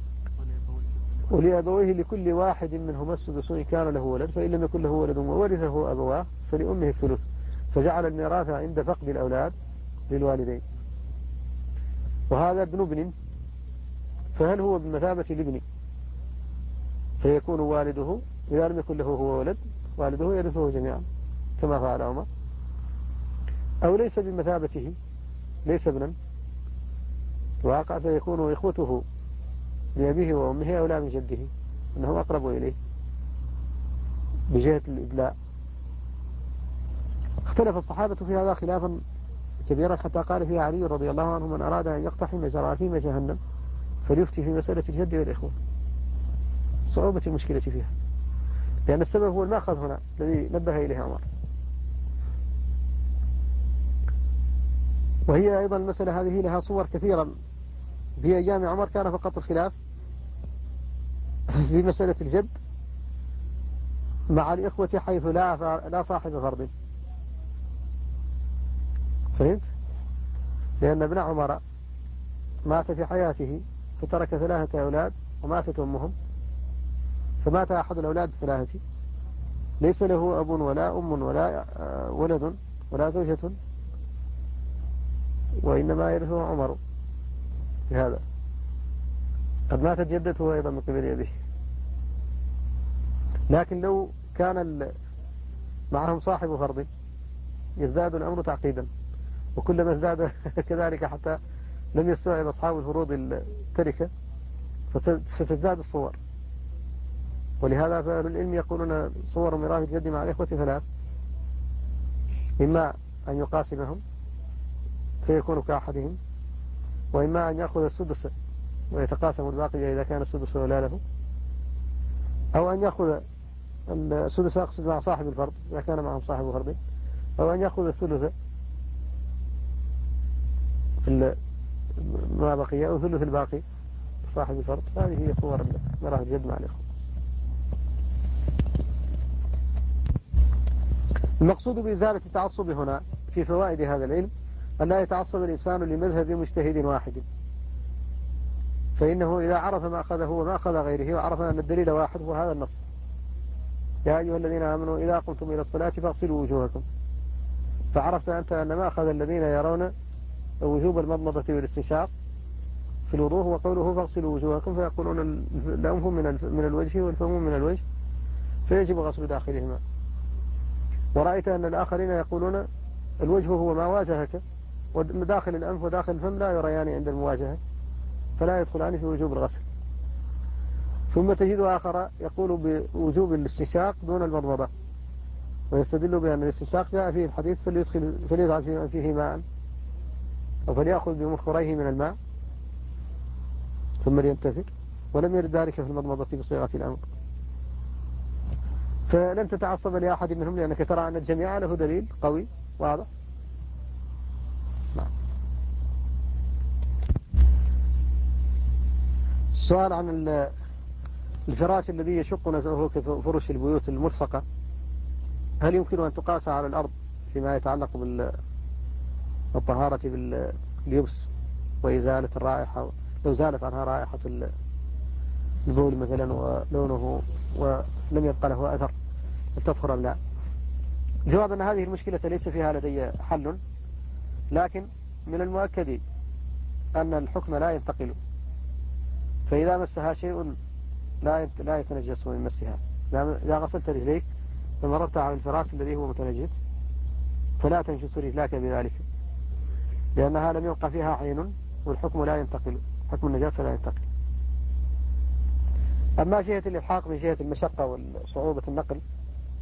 ولأبويه لكل واحد منهما السدس إن كان له ولد فإن لم يكن له ولد وورثه أبواه فلأمه الثلث فجعل الميراث عند فقد الأولاد للوالدين. وهذا ابن ابن فهل هو بمثابة الابن فيكون والده إذا لم يكن له هو ولد والده يرثه جميعا كما فعل عمر، أو ليس بمثابته ليس ابنا واقع فيكون إخوته لأبيه وأمه أولى من جده أنه أقرب إليه بجهة الإدلاء. اختلف الصحابة في هذا خلافا كبيرا حتى قال فيه علي رضي الله عنه من أراد أن يقتحم جراثيم جهنم فليفتي في مسألة الجد والإخوة. صعوبة المشكلة فيها لأن السبب هو المأخذ هنا الذي نبه إليه عمر. وهي أيضا المسألة هذه لها صور كثيرا. في أيام عمر كان فقط الخلاف في مسألة الجد مع الإخوة حيث لا صاحب فرض. فهمت؟ لأن ابن عمر مات في حياته فترك 3 أولاد وماتت أمهم، فمات أحد الأولاد ب3 ليس له أب ولا أم ولا ولد ولا زوجة وإنما يرثه عمر. بهذا قد ماتت جدته أيضا من قبل أبيه. لكن لو كان معهم صاحب فرض يزداد الأمر تعقيدا، وكلما ازداد كذلك حتى لم يستوعب أصحاب الفروض التركة فتزداد الصور. ولهذا فأهل العلم يقولون صور ميراث الجد مع الإخوة 3: إما أن يقاسمهم فيكون كأحدهم، وإما أن يأخذ السدس ويتقاسم الباقي إذا كان السدس ولا له، أو أن يأخذ السدس أقصد مع صاحب الفرض إذا كان معهم صاحب فرض، أو أن يأخذ الثلث في ما بقي أو ثلث الباقي صاحب الفرض. هذه هي صور ميراث الجد مع الإخوة. المقصود بإزالة التعصب هنا في فوائد هذا العلم أن لا يتعصب الإنسان لمذهب مجتهد واحد، فإنه إذا عرف ما أخذه وما أخذ غيره وعرف أن الدليل واحد وهذا النص: يا أيها الذين آمنوا إذا قمتم إلى الصلاة فاغسلوا وجوهكم، فعرفت أنت أن ما أخذ الذين يرون وجوب المضمضة والاستنشاق في الوضوء وقوله فاغسلوا وجوهكم، فيقولون الأنف من الوجه والفم من الوجه فيجب غسل داخلهما. ورأيت أن الآخرين يقولون الوجه هو ما واجهك، وداخل الأنف وداخل الفم لا يريان عند المواجهة فلا يدخلان في وجوب الغسل. ثم تجد آخر يقول بوجوب الاستنشاق دون المضمضة، ويستدل بأن الاستنشاق جاء فيه الحديث فليضع فيه ماء أو فليأخذ بمخريه من الماء ثم لينتفر، ولم يرد ذلك في المضمضة بصيغة الأمر. فلن تتعصب لأحد منهم لأنك ترى أن الجميع له دليل قوي واضح. السؤال عن الفراش الذي يشق نزعه كفرش البيوت المرفقة، هل يمكن أن تقاس على الأرض فيما يتعلق بالطهارة باليبس وإزالة الرائحة لو زالت عنها رائحة البول مثلا ولونه ولم يبقى له أثر تطهر أم لا؟ جواب أن هذه المشكلة ليس فيها لدي حل، لكن من المؤكد أن الحكم لا ينتقل، فإذا مسها شيء لا يتنجس من مسها. إذا غسلت رجليك فمررت على الفراش الذي هو متنجس فلا تنجس رجلاك بذلك، لأنها لم يبقى فيها عين والحكم لا ينتقل، حكم النجاسة لا ينتقل. أما جهة الإلحاق من جهة المشقة وصعوبة النقل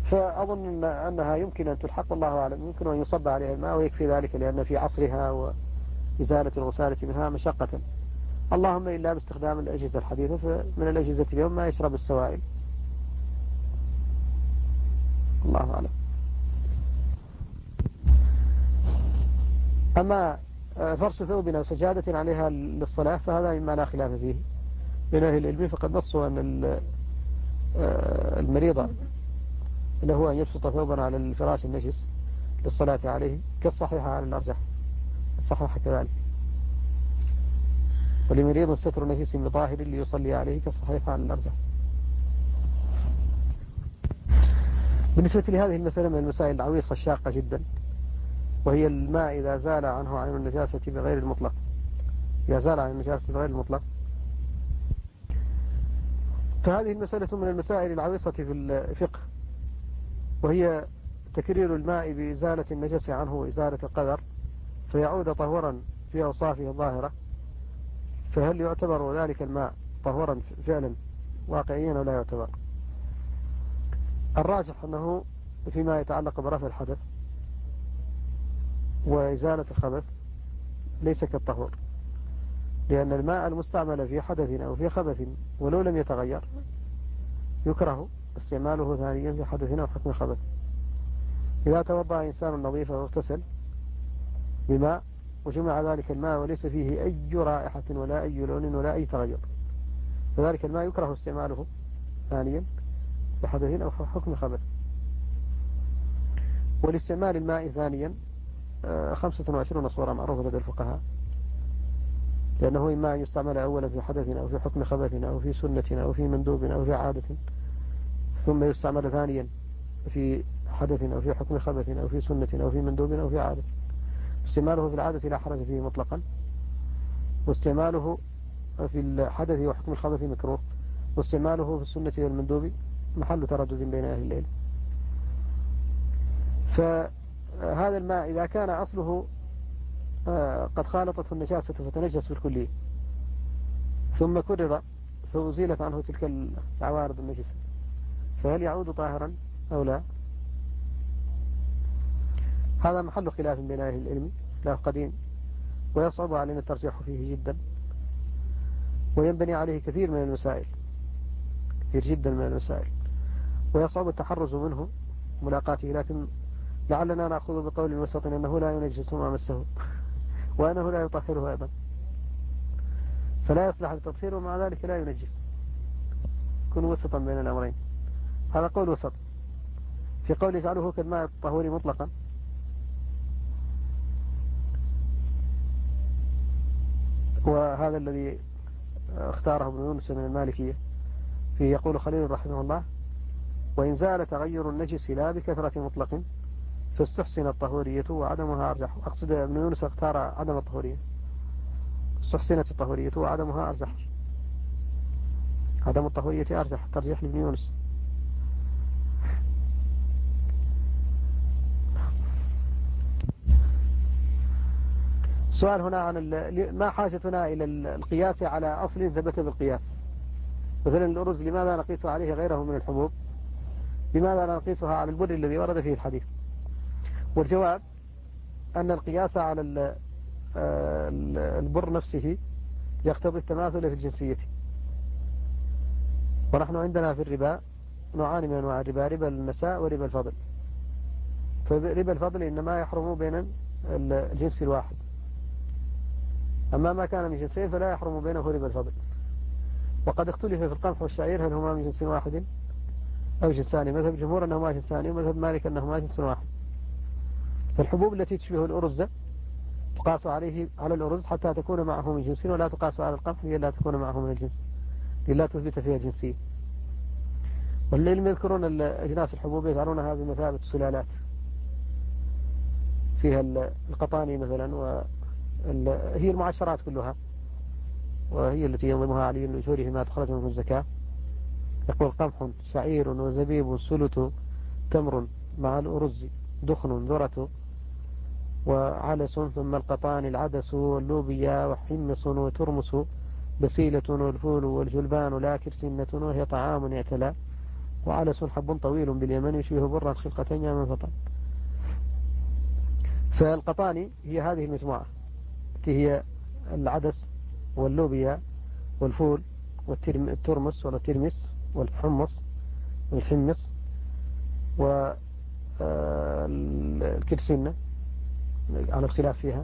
فأظن أنها يمكن أن تلحق، الله أعلم، يمكن أن يصب عليها الماء ويكفي ذلك، لأن في عصرها وإزالة الغسالة منها مشقة. اللهم إلا باستخدام الأجهزة الحديثة، فمن الأجهزة اليوم ما يشرب السوائل، الله أعلم. أما فرش ثوب أو سجادة عليها للصلاة فهذا مما لا خلاف فيه من أهل العلم، فقد نصوا أن المريض له أن يبسط ثوبا على الفراش النجس للصلاة عليه كالصحيحة على الأرجح، الصحيحة كذلك. ولمريض ستر نجس بطاهر ليصلي عليه كالصحيحة على الأرجح. بالنسبة لهذه المسألة من المسائل العويصة الشاقة جدا، وهي الماء إذا زال عنه عن النجاسة بغير المطلق، إذا زال عن النجاسة بغير المطلق، فهذه المسألة من المسائل العويصة في الفقه، وهي تكرير الماء بإزالة النجس عنه وإزالة القدر فيعود طهورا في أوصافه الظاهرة، فهل يعتبر ذلك الماء طهورا فعلا واقعيا أو لا يعتبر؟ الراجح أنه فيما يتعلق برفع الحدث وإزالة الخبث ليس كالطهور، لأن الماء المستعمل في حدث أو في خبث ولو لم يتغير يكره استعماله ثانيا في حدث أو حكم خبث. إذا توضأ إنسان نظيفا واغتسل بماء وجمع ذلك الماء وليس فيه أي رائحة ولا أي لون ولا أي تغير، فذلك الماء يكره استعماله ثانيا في حدث أو حكم خبث. والاستعمال الماء ثانيا 25 صورة معروفة لدى الفقهاء، لأنه إما أن يستعمل أولا في حدث أو في حكم خبث أو في سنة أو في مندوب أو في عادة، ثم يستعمل ثانيا في حدث أو في حكم خبث أو في سنة أو في مندوب أو في عادة. استعماله في العادة لا حرج فيه مطلقا، واستعماله في الحدث وحكم الخبث مكروه، واستعماله في السنة والمندوب محل تردد بين أهل العلم. فهذا الماء إذا كان أصله قد خالطته النجاسة فتنجس بالكلية ثم كرر فأزيلت عنه تلك العوارض النجسة، فهل يعود طاهرا أو لا؟ هذا محل خلاف بين أهل العلم له قديم، ويصعب علينا الترجيح فيه جدا، وينبني عليه كثير من المسائل، كثير جدا من المسائل، ويصعب التحرز منه ملاقاته، لكن لعلنا نأخذ بقول الوسط أنه لا ينجس ما مسه وأنه لا يطهره أيضا، فلا يصلح التطهير ومع ذلك لا ينجس، يكون وسطا بين الأمرين. هذا قول وسط. في قول يجعله كالماء الطهوري مطلقا، وهذا الذي اختاره ابن يونس من المالكية، فيه يقول خليل رحمه الله: وإن زال تغير النجس لا بكثرة مطلق فاستحسن الطهورية وعدمها أرجح. أقصد ابن يونس اختار عدم الطهورية، استحسنت الطهورية وعدمها أرجح، عدم الطهورية أرجح، ترجيح لابن يونس. السؤال هنا عن ما حاجتنا إلى القياس على أصل ثبت بالقياس، مثلا الأرز لماذا نقيس عليه غيره من الحبوب؟ لماذا لا نقيسها على البر الذي ورد فيه الحديث؟ والجواب أن القياس على البر نفسه يقتضي التماثل في الجنسية، ونحن عندنا في الربا نوعان من أنواع الربا: ربا النساء وربا الفضل. فربا الفضل إنما يحرم بين الجنس الواحد، أما ما كان من جنسين فلا يحرم بينه ربا الفضل. وقد اختلف في القمح والشعير هل هما من جنس واحد أو جنسان، مذهب الجمهور أنهما جنسان، ومذهب مالك أنهما جنس واحد. فالحبوب التي تشبه الأرز تقاس على الأرز حتى تكون معه من جنس، ولا تقاس على القمح لئلا تكون معه من الجنس، لئلا تثبت فيها جنسية. والعلم يذكرون أجناس الحبوب يجعلونها بمثابة سلالات، فيها القطاني مثلا، وهي المعشرات كلها، وهي التي ينظمها علي لأجوره ما تخرج منه الزكاة. يقول: قمح شعير وزبيب سلت تمر مع الأرز دخن ذرة وعلس، ثم القطان العدس واللوبيا وحمص وترمس بسيلة والفول والجلبان لا كرسنة وهي طعام اعتلى. وعلس حب طويل باليمن يشبه برا خلقتين يا من فطن. فالقطاني هي هذه المجموعة التي هي العدس واللوبيا والفول والترمس والترمس والحمص والحمص والكرسنة على الخلاف فيها.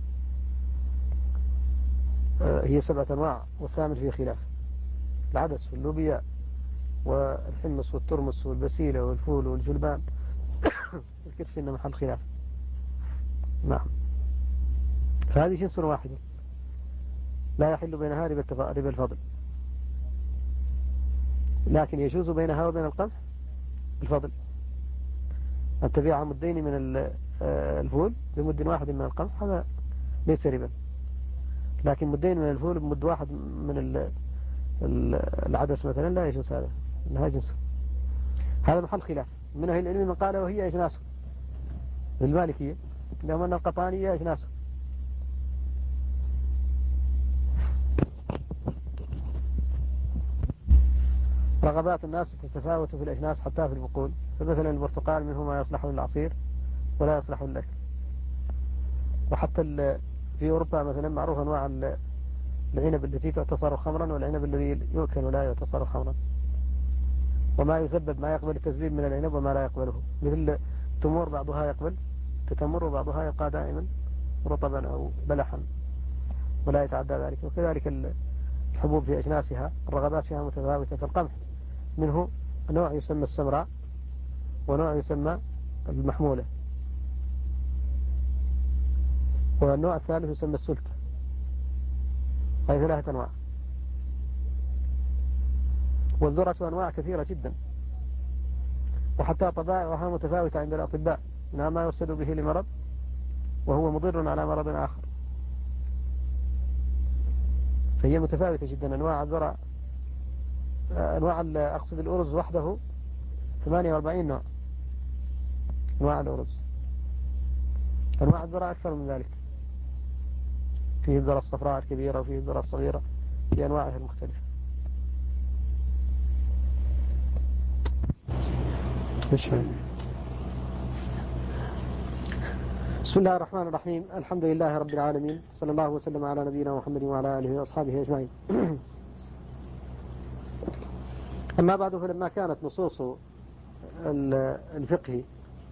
هي 7 أنواع والثامن فيه خلاف. العدس واللوبيا والحمص والترمس والبسيلة والفول والجلبان الكرسنة محل خلاف. نعم. فهذه جنس واحد لا يحل بينها ربا الفضل، لكن يجوز بينها وبين القمح الفضل. أن تبيع مدين من الفول بمد واحد من القمح هذا ليس ربا، لكن مدين من الفول بمد واحد من العدس مثلا لا يجوز هذا، إنها جنس. هذا محل خلاف من أهل العلم من قال وهي أجناس المالكية، لهم أن القطانية أجناس. رغبات الناس تتفاوت في الأجناس حتى في البقول، فمثلا البرتقال منه ما يصلح للعصير ولا يصلح للأكل. وحتى في أوروبا مثلا معروف أنواع العنب التي تعتصر خمرا والعنب الذي يؤكل ولا يعتصر خمرا، وما يسبب ما يقبل التسبيب من العنب وما لا يقبله، مثل تمور بعضها يقبل تتمر وبعضها يبقى دائما رطبا أو بلحا ولا يتعدى ذلك. وكذلك الحبوب في أجناسها الرغبات فيها متفاوتة. فالقمح منه نوع يسمى السمراء ونوع يسمى المحمولة، والنوع الثالث يسمى السلت. هذه 3 أنواع. والذرة أنواع كثيرة جدا، وحتى طبائعها متفاوتة عند الأطباء، منها ما يرسل به لمرض وهو مضر على مرض آخر، فهي متفاوتة جدا. أنواع الذرة أقصد الأرز وحده 48 نوع. أنواع الأرز، أنواع الذرة أكثر من ذلك، فيه الذرة الصفراء الكبيرة وفيه الذرة الصغيرة في أنواعها المختلفة. بسم الله الرحمن الرحيم. الحمد لله رب العالمين، صلى الله وسلم على نبينا محمد وعلى آله وأصحابه أجمعين. أما بعد، فلما كانت نصوص الفقه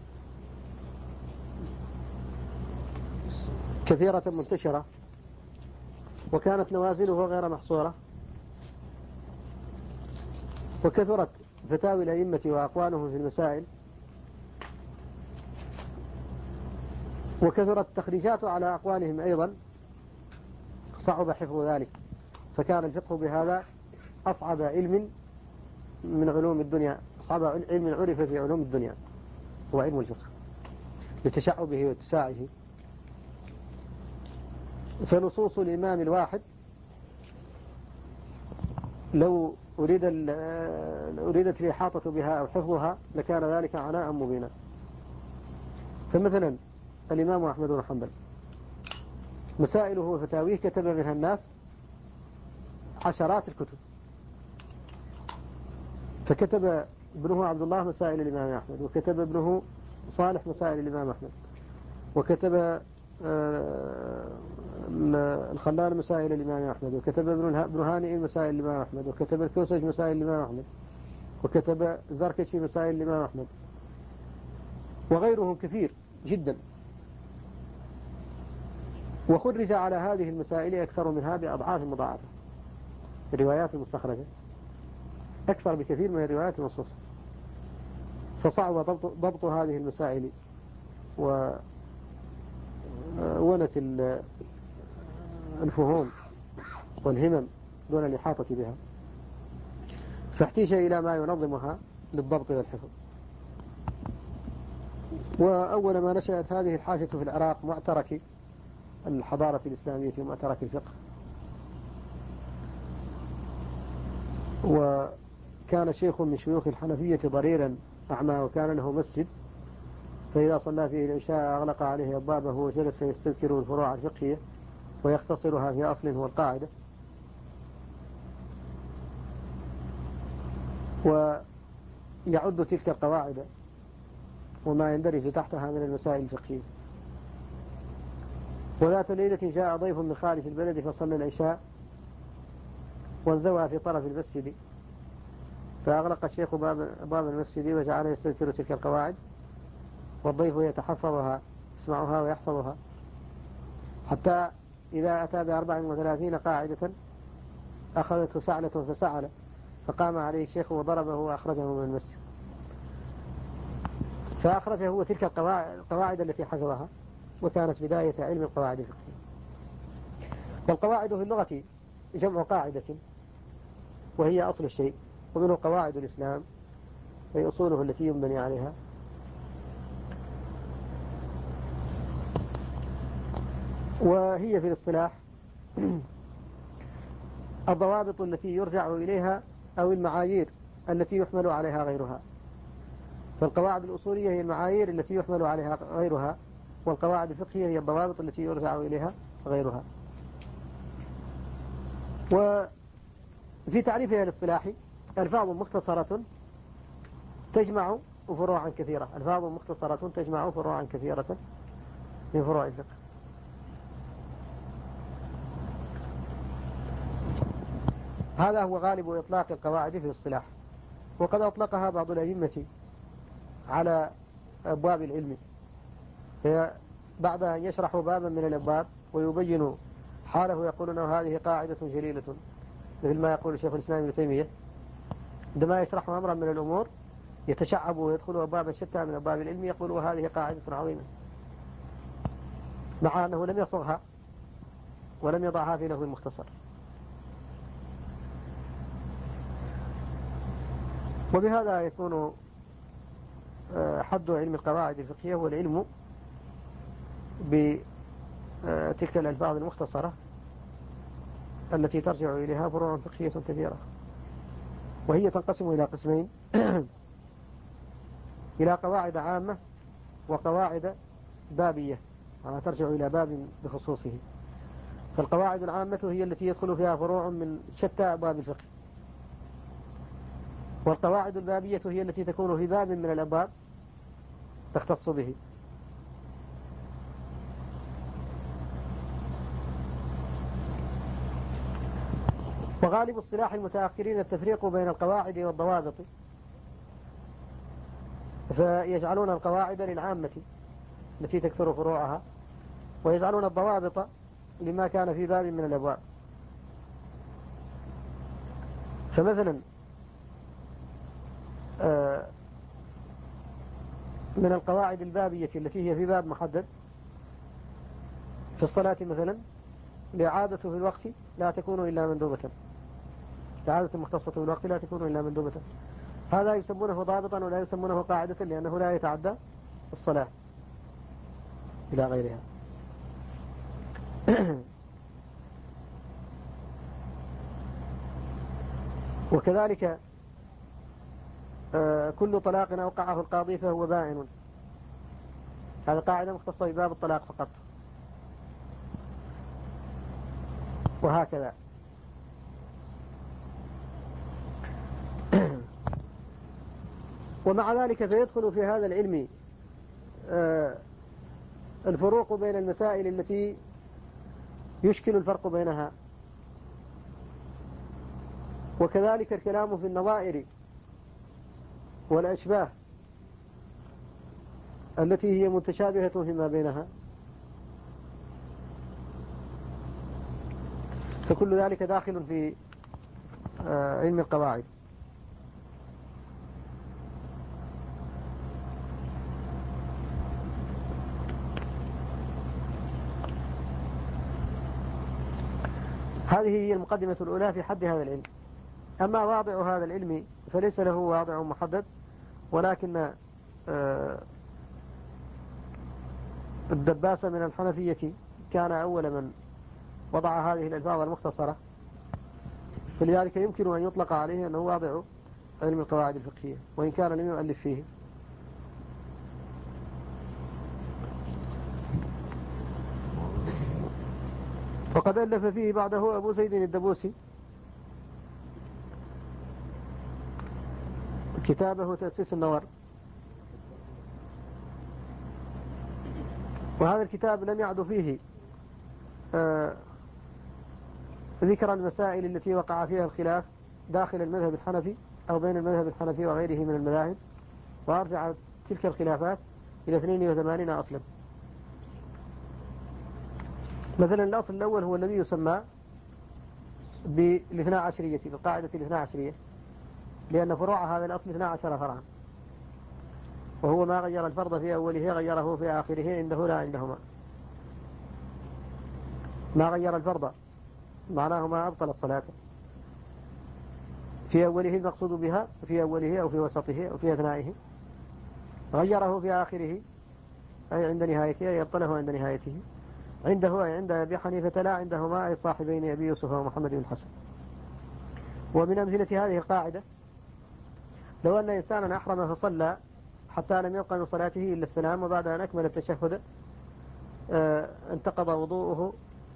كثيرة منتشرة وكانت نوازله غير محصورة، وكثرت فتاوي الأئمة وأقوالهم في المسائل، وكثرت تخريجات على أقوالهم أيضا، صعب حفظ ذلك. فكان الفقه بهذا أصعب علم من علوم الدنيا، أصعب علم عرف في علوم الدنيا هو علم الفقه لتشعبه واتساعه. فنصوص الإمام الواحد لو أريدت الإحاطة بها أو حفظها لكان ذلك عناء مبينا. فمثلا الإمام أحمد بن حنبل مسائله وفتاويه كتب منها الناس عشرات الكتب، فكتب ابنه عبد الله مسائل الإمام أحمد، وكتب ابنه صالح مسائل الإمام أحمد، وكتب الخلال مسائل الإمام أحمد، وكتب ابن هانئ مسائل الإمام أحمد، وكتب الكوسج مسائل الإمام أحمد، وكتب زركشي مسائل الإمام أحمد، وغيرهم كثير جدا. وخرج على هذه المسائل أكثر منها بأضعاف مضاعفة. الروايات المستخرجة أكثر بكثير من الروايات المنصوصة، فصعب ضبط هذه المسائل وونت الفهوم والهمم دون الإحاطة بها، فاحتاج إلى ما ينظمها للضبط والحفظ. وأول ما نشأت هذه الحاجة في العراق معترك الحضارة الإسلامية ومعترك الفقه. وكان شيخ من شيوخ الحنفية ضريرا أعمى، وكان له مسجد، فإذا صلى فيه العشاء أغلق عليه أبوابه وجلس يستذكر الفروع الفقهية ويختصرها في أصل هو القاعدة. يعد تلك القواعد وما يندرج تحتها من المسائل الفقهية. وذات ليلة جاء ضيف من خارج البلد فصلى العشاء وانزوى في طرف المسجد، فأغلق الشيخ باب المسجد وجعل يستذكر تلك القواعد، والضيف يتحفظها يسمعها ويحفظها، حتى إذا أتى ب34 قاعدة أخذته سعلة فسعل، فقام عليه الشيخ وضربه وأخرجه من المسجد. فأخرجه هو تلك القواعد التي حفظها، وكانت بداية علم القواعد الفقهية. والقواعد في اللغة جمع قاعدة، وهي أصل الشيء، ومنه قواعد الإسلام أي أصوله التي ينبني عليها. وهي في الاصطلاح الضوابط التي يرجع إليها أو المعايير التي يحمل عليها غيرها. فالقواعد الأصولية هي المعايير التي يحمل عليها غيرها، والقواعد الفقهية هي الضوابط التي يرجع إليها غيرها. وفي تعريفها الاصطلاحي ألفاظ مختصرة تجمع فروعا كثيرة، ألفاظ مختصرة تجمع فروعا كثيرة من فروع الفقه. هذا هو غالب إطلاق القواعد في الاصطلاح، وقد أطلقها بعض الأئمة على أبواب العلم، بعد أن يشرحوا بابا من الأبواب ويبينوا حاله يقولون هذه قاعدة جليلة، مثل ما يقول الشيخ الإسلام ابن تيمية عندما يشرح أمرا من الأمور يتشعب ويدخل أبوابا شتى من أبواب العلم يقول هذه قاعدة عظيمة، مع أنه لم يصغها ولم يضعها في له المختصر. وبهذا يكون حد علم القواعد الفقهية هو العلم بتلك الألفاظ المختصرة التي ترجع إليها فروع فقهية كثيرة، وهي تنقسم إلى قسمين إلى قواعد عامة وقواعد بابية، يعني ترجع إلى باب بخصوصه. فالقواعد العامة هي التي يدخل فيها فروع من شتى أبواب الفقه، والقواعد البابية هي التي تكون في باب من الأبواب تختص به. وغالب اصطلاح المتأخرين التفريق بين القواعد والضوابط، فيجعلون القواعد للعامة التي تكثر فروعها، ويجعلون الضوابط لما كان في باب من الأبواب. فمثلا من القواعد البابية التي هي في باب محدد في الصلاة مثلا الإعادة في الوقت لا تكون إلا مندوبة، الإعادة مختصة في الوقت لا تكون إلا مندوبة. هذا يسمونه ضابطا ولا يسمونه قاعدة، لأنه لا يتعدى الصلاة إلى غيرها. وكذلك كل طلاق أوقعه القاضي فهو بائن، هذا قاعدة مختصة بباب الطلاق فقط. وهكذا. ومع ذلك فيدخل في هذا العلم الفروق بين المسائل التي يشكل الفرق بينها، وكذلك الكلام في النظائر والأشباه التي هي متشابهة فيما بينها، فكل ذلك داخل في علم القواعد. هذه هي المقدمة الأولى في حد هذا العلم. أما واضع هذا العلم فليس له واضع محدد، ولكن الدباس من الحنفية كان أول من وضع هذه الألفاظ المختصرة، فلذلك يمكن أن يطلق عليه أنه واضع علم القواعد الفقهية، وإن كان لم يؤلف فيه. وقد ألف فيه بعده أبو سيد الدبوسي كتابه تأسيس النظر. وهذا الكتاب لم يعد فيه ذكر المسائل التي وقع فيها الخلاف داخل المذهب الحنفي أو بين المذهب الحنفي وغيره من المذاهب، وأرجع تلك الخلافات إلى 82 أصلا. مثلا الأصل الأول هو الذي يسمى بالاثنى عشرية، بالقاعدة الاثنى عشرية، لأن فروع هذا الأصل 12 فرعا، وهو ما غير الفرض في أوله غيره في آخره عنده لا عندهما. ما غير الفرض معناه ما أبطل الصلاة في أوله المقصود بها، في أوله أو في وسطه أو في أثنائه. غيره في آخره أي عند نهايته، أي أبطله عند نهايته. عنده أي عند أبي حنيفة لا عندهما أي صاحبين أبي يوسف ومحمد بن الحسن. ومن أمثلة هذه القاعدة لو أن إنسانا أحرم فصلى حتى لم يبقى من صلاته إلا السلام، وبعد أن أكمل التشهد انتقض وضوءه،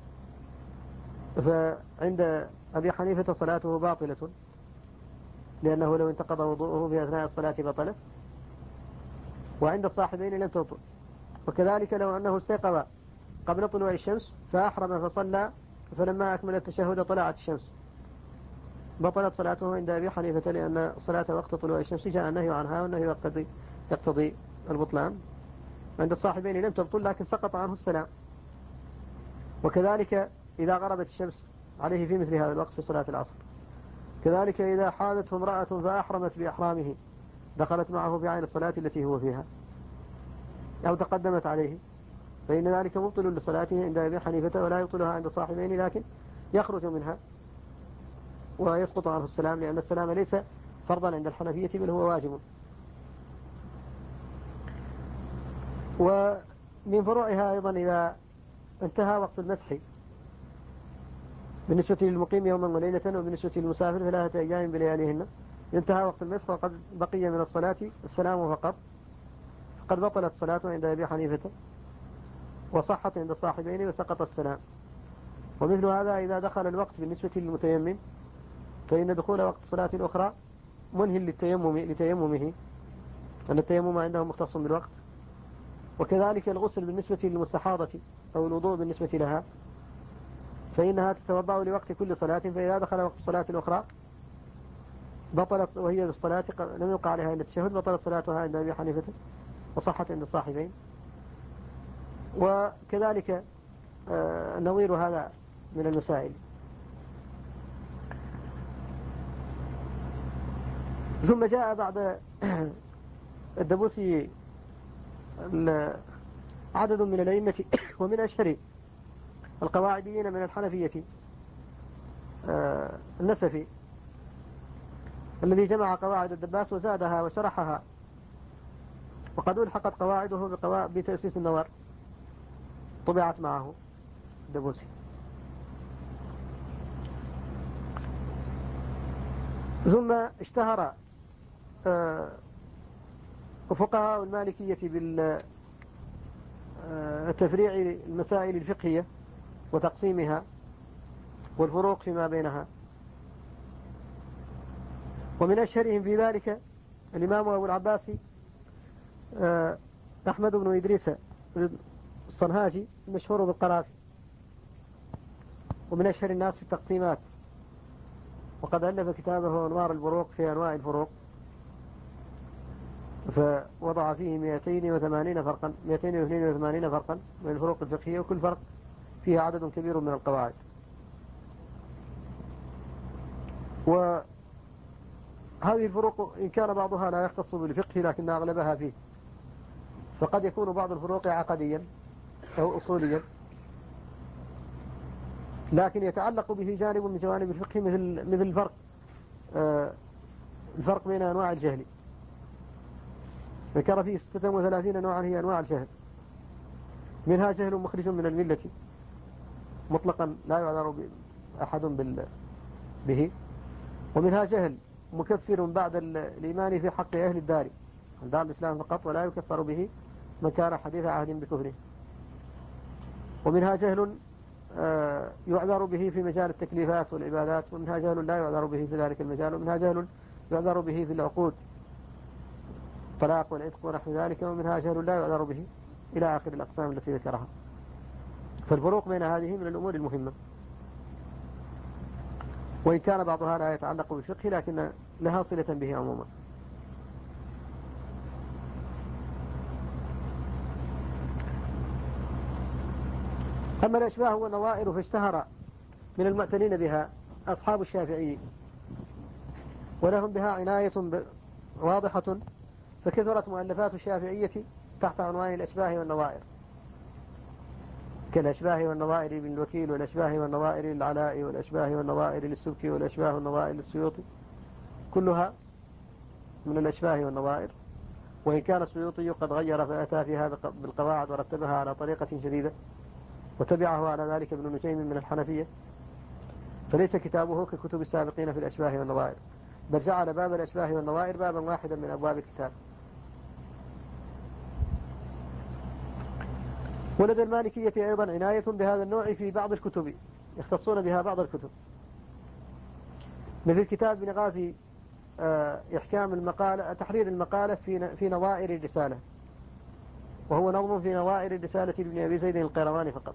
فعند أبي حنيفة صلاته باطلة، لأنه لو انتقض وضوءه في أثناء الصلاة بطلت، وعند الصاحبين لم تبطل. وكذلك لو أنه استيقظ قبل طلوع الشمس فأحرم فصلى، فلما أكمل التشهد طلعت الشمس، بطلت صلاته عند أبي حنيفة، لأن صلاة وقت طلوع الشمس جاء النهي عنها، والنهي يقتضي البطلان. عند الصاحبين لم تبطل لكن سقط عنه السلام. وكذلك إذا غربت الشمس عليه في مثل هذا الوقت في صلاة العصر. كذلك إذا حادته امرأة فأحرمت بإحرامه دخلت معه في عين الصلاة التي هو فيها أو تقدمت عليه، فإن ذلك مبطل لصلاته عند أبي حنيفة، ولا يبطلها عند الصاحبين، لكن يخرج منها ويسقط عنه السلام، لأن السلام ليس فرضا عند الحنفية بل هو واجب. ومن فروعها أيضا إذا انتهى وقت المسح بالنسبة للمقيم يوما وليلة، وبالنسبة للمسافر 3 أيام بلياليهن، انتهى وقت المسح وقد بقي من الصلاة السلام فقط، فقد بطلت صلاته عند أبي حنيفة وصحت عند الصاحبين وسقط السلام. ومثل هذا إذا دخل الوقت بالنسبة للمتيمم، فإن دخول وقت صلاة أخرى منهي لتيممه، أن التيمم عندهم مختص بالوقت. وكذلك الغسل بالنسبة للمستحاضة أو الوضوء بالنسبة لها، فإنها تتوضأ لوقت كل صلاة، فإذا دخل وقت صلاة أخرى بطلت، وهي بالصلاة لم يقع عليها إلا التشهد، بطلت صلاتها عند أبي حنيفة وصحت عند الصاحبين. وكذلك نظير هذا من المسائل. ثم جاء بعد الدبوسي عدد من الأئمة ومن أشهر القواعديين من الحنفية النسفي، الذي جمع قواعد الدباس وزادها وشرحها، وقد ألحقت قواعده بتأسيس النظر، طبعت معه الدبوسي. ثم اشتهر فقهاء المالكية بالتفريع المسائل الفقهية وتقسيمها والفروق فيما بينها. ومن أشهرهم في ذلك الإمام أبو العباس أحمد بن إدريس الصنهاجي المشهور بالقرافي، ومن أشهر الناس في التقسيمات، وقد ألف كتابه أنوار البروق في أنواع الفروق، فوضع فيه 282 فرقا من الفروق الفقهية، وكل فرق فيها عدد كبير من القواعد. وهذه الفروق إن كان بعضها لا يختص بالفقه لكن أغلبها فيه، فقد يكون بعض الفروق عقديا أو أصوليا، لكن يتعلق به جانب من جوانب الفقه، مثل الفرق بين أنواع الجهل. ذكر فيه 36 نوعا هي أنواع الجهل، منها جهل مخرج من الملة مطلقا لا يعذر أحد به، ومنها جهل مكفر بعد الإيمان في حق أهل الدار الإسلام فقط، ولا يكفر به من كان حديث عهد بكفره. ومنها جهل يعذر به في مجال التكليفات والعبادات، ومنها جهل لا يعذر به في ذلك المجال، ومنها جهل يعذر به في العقود الطلاق والعتق ونحو ذلك، ومنها أجهل لا يعذر به، إلى آخر الأقسام التي ذكرها. فالفروق بين هذه من الأمور المهمة، وإن كان بعضها لا يتعلق بالفقه لكن لها صلة به عموما. أما الأشباه والنظائر فاشتهر من المعتنين بها أصحاب الشافعي، ولهم بها عناية واضحة، فكثرت مؤلفات الشافعية تحت عنوان الأشباه والنظائر، كالأشباه والنظائر بن الوكيل، والأشباه والنظائر للعلاء، والأشباه والنظائر للسبكي، والأشباه والنظائر للسيوطي، كلها من الأشباه والنظائر. وإن كان السيوطي قد غير فأتى فيها بالقواعد ورتبها على طريقة شديدة، وتبعه على ذلك ابن نجيم من الحنفية، فليس كتابه ككتب السابقين في الأشباه والنظائر، بل جعل باب الأشباه والنظائر بابا واحدا من أبواب الكتاب. ولدى المالكية أيضا عناية بهذا النوع في بعض الكتب، يختصون بها بعض الكتب، مثل كتاب ابن غازي إحكام المقالة، تحرير المقالة في نظائر الرسالة، وهو نظم في نظائر الرسالة لابن أبي زيد القيرواني فقط.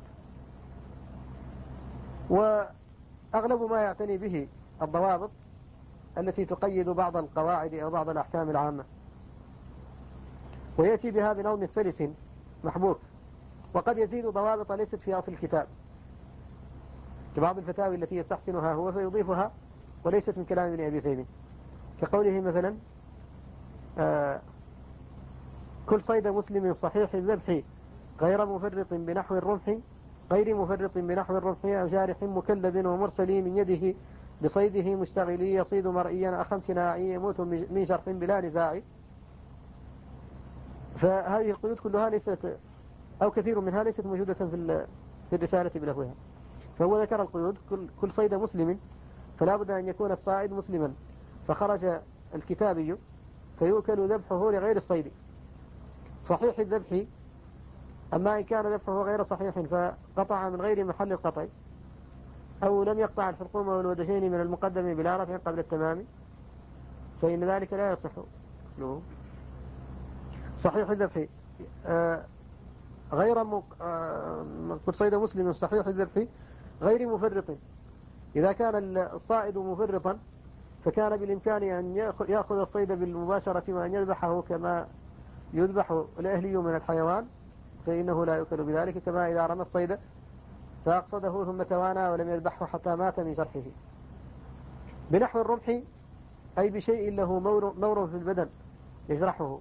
وأغلب ما يعتني به الضوابط التي تقيد بعض القواعد أو بعض الأحكام العامة، ويأتي بها بنظم سلس محبوك، وقد يزيد ضوابط ليست في أصل الكتاب، كبعض الفتاوي التي يستحسنها هو فيضيفها وليست من كلام ابن أبي زيد، كقوله مثلا كل صيد مسلم صحيح الذبح غير مفرط بنحو الرمح، غير مفرط بنحو الرمح، أو جارح مكلب ومرسل من يده بصيده مشتغلي، يصيد مرئيا أخ امتناعي، يموت من جرح بلا نزاع. فهذه القيود كلها ليست، أو كثير منها ليست موجودة في الرسالة بلفظها. فهو ذكر القيود كل صيد مسلم، فلا بد أن يكون الصائد مسلما، فخرج الكتابي فيؤكل ذبحه لغير الصيد. صحيح الذبح، أما إن كان ذبحه غير صحيح فقطع من غير محل القطع، أو لم يقطع الحلقوم والودجين من المقدم بلا رفع قبل التمام، فإن ذلك لا يصح. صحيح الذبح غير قد صيد مسلم صحيح الذبح غير مفرط، إذا كان الصائد مفرطا فكان بالإمكان أن يأخذ الصيد بالمباشرة وأن يذبحه كما يذبح الأهلي من الحيوان، فإنه لا يؤكل بذلك، كما إذا رمى الصيد فأقصده ثم توانى ولم يذبحه حتى مات من جرحه. بنحو الرمح أي بشيء له مور في البدن يجرحه،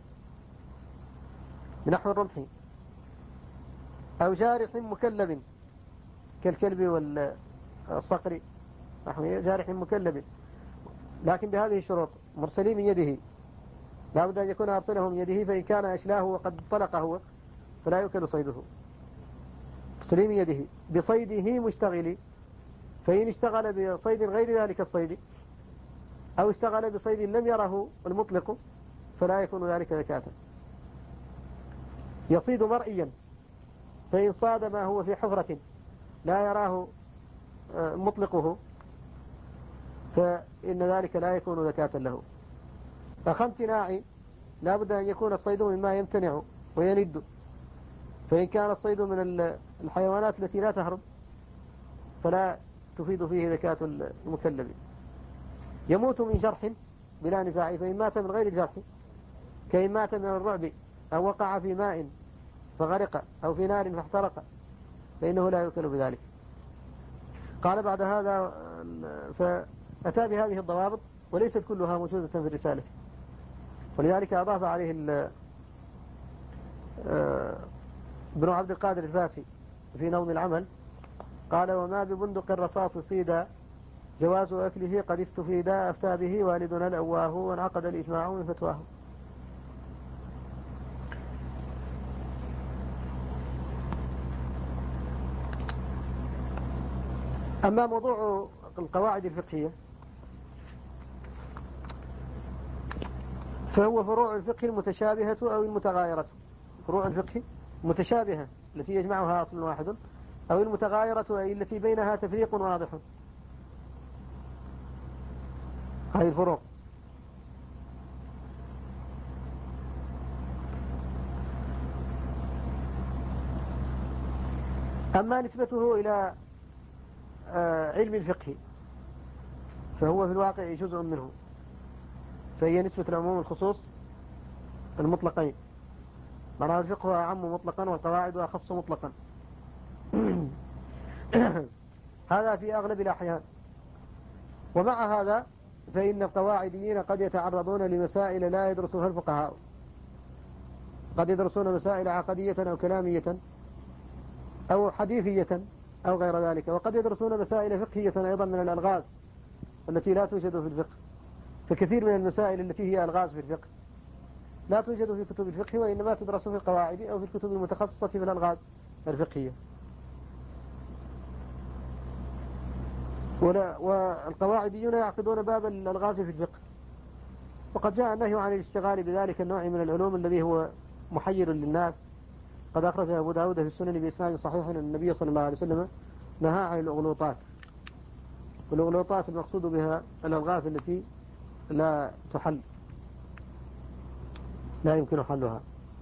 بنحو الرمح. أو جارح مكلب كالكلب والصقر، نحو جارح مكلب، لكن بهذه الشروط: مرسلي من يده، لا بد أن يكون أرسله من يده، فإن كان أشلاه وقد طلق هو فلا يؤكل صيده. مرسلي من يده بصيده مشتغلي، فإن اشتغل بصيد غير ذلك الصيد، أو اشتغل بصيد لم يره المطلق، فلا يكون ذلك زكاة. يصيد مرئيا، فإن صاد ما هو في حفرة لا يراه مطلقه فإن ذلك لا يكون زكاة له. أخ امتناع، لا بد أن يكون الصيد مما يمتنع ويلد، فإن كان الصيد من الحيوانات التي لا تهرب فلا تفيد فيه زكاة المكلب. يموت من جرح بلا نزاع، فإن مات من غير جرح، كإن مات من الرعب أو وقع في ماء فغرق أو في نار فاحترق، فإنه لا يؤكل بذلك. قال بعد هذا فأتى بهذه الضوابط وليست كلها موجودة في الرسالة، ولذلك أضاف عليه ابن عبد القادر الفاسي في نوم العمل، قال: وما ببندق الرصاص صيدا جواز أكله قد استفيدا، أفتى به والدنا الأواه وانعقد الإجماع من فتواه. أما موضوع القواعد الفقهية فهو فروع الفقه المتشابهة أو المتغايرة. فروع الفقه متشابهة التي يجمعها أصل واحد، أو المتغايرة أي التي بينها تفريق واضح. هذه الفروع. أما نسبته إلى علم الفقه فهو في الواقع جزء منه، فهي نسبة العموم والخصوص المطلقين، معناه الفقه أعم مطلقا والقواعد أخص مطلقا. هذا في أغلب الأحيان. ومع هذا فإن القواعديين قد يتعرضون لمسائل لا يدرسها الفقهاء، قد يدرسون مسائل عقدية أو كلامية أو حديثية أو غير ذلك، وقد يدرسون مسائل فقهية أيضا من الألغاز التي لا توجد في الفقه. فكثير من المسائل التي هي ألغاز في الفقه لا توجد في كتب الفقه، وإنما تدرس في القواعد أو في الكتب المتخصصة في الألغاز الفقهية. والقواعديون يعقدون باب الألغاز في الفقه، وقد جاء النهي عن الاشتغال بذلك النوع من العلوم الذي هو محير للناس. قد أخرج أبو داود في السنن بإسناد صحيح أن النبي صلى الله عليه وسلم نهى عن الأغلوطات، والأغلوطات المقصود بها الألغاز التي لا تحل، لا يمكن حلها.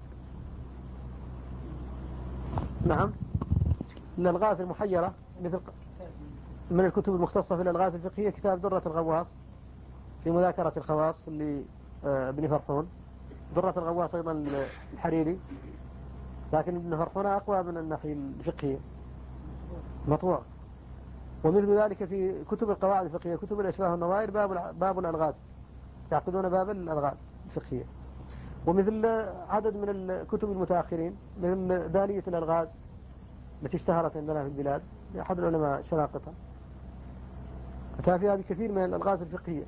نعم، الألغاز المحيرة مثل من الكتب المختصة في الألغاز الفقهية كتاب درة الغواص في مذاكرة الخواص لابن فرحون. درة الغواص أيضا الحريري، لكن ابن فرحون أقوى من الناحية الفقهية، مطبوع. ومثل ذلك في كتب القواعد الفقهية، كتب الأشباه والنظائر، باب الألغاز، يعقدون باب الألغاز الفقهية. ومثل عدد من الكتب المتأخرين مثل دالية الألغاز التي اشتهرت عندنا في البلاد لأحد العلماء الشراقطة، أتى فيها بكثير من الألغاز الفقهية.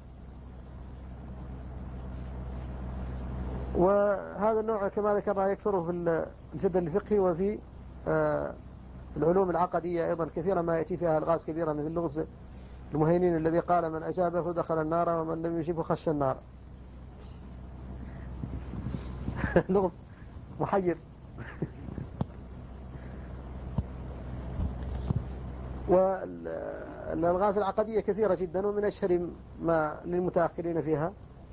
وهذا النوع كما ذكرنا يكثر في الجدل الفقهي وفي العلوم العقدية أيضا كثيرا ما يأتي فيها ألغاز كبيرة، مثل لغز المهينين الذي قال من أجابه دخل النار ومن لم يجيبه خش النار. لغز محير. والألغاز العقدية كثيرة جدا، ومن أشهر ما للمتأخرين فيها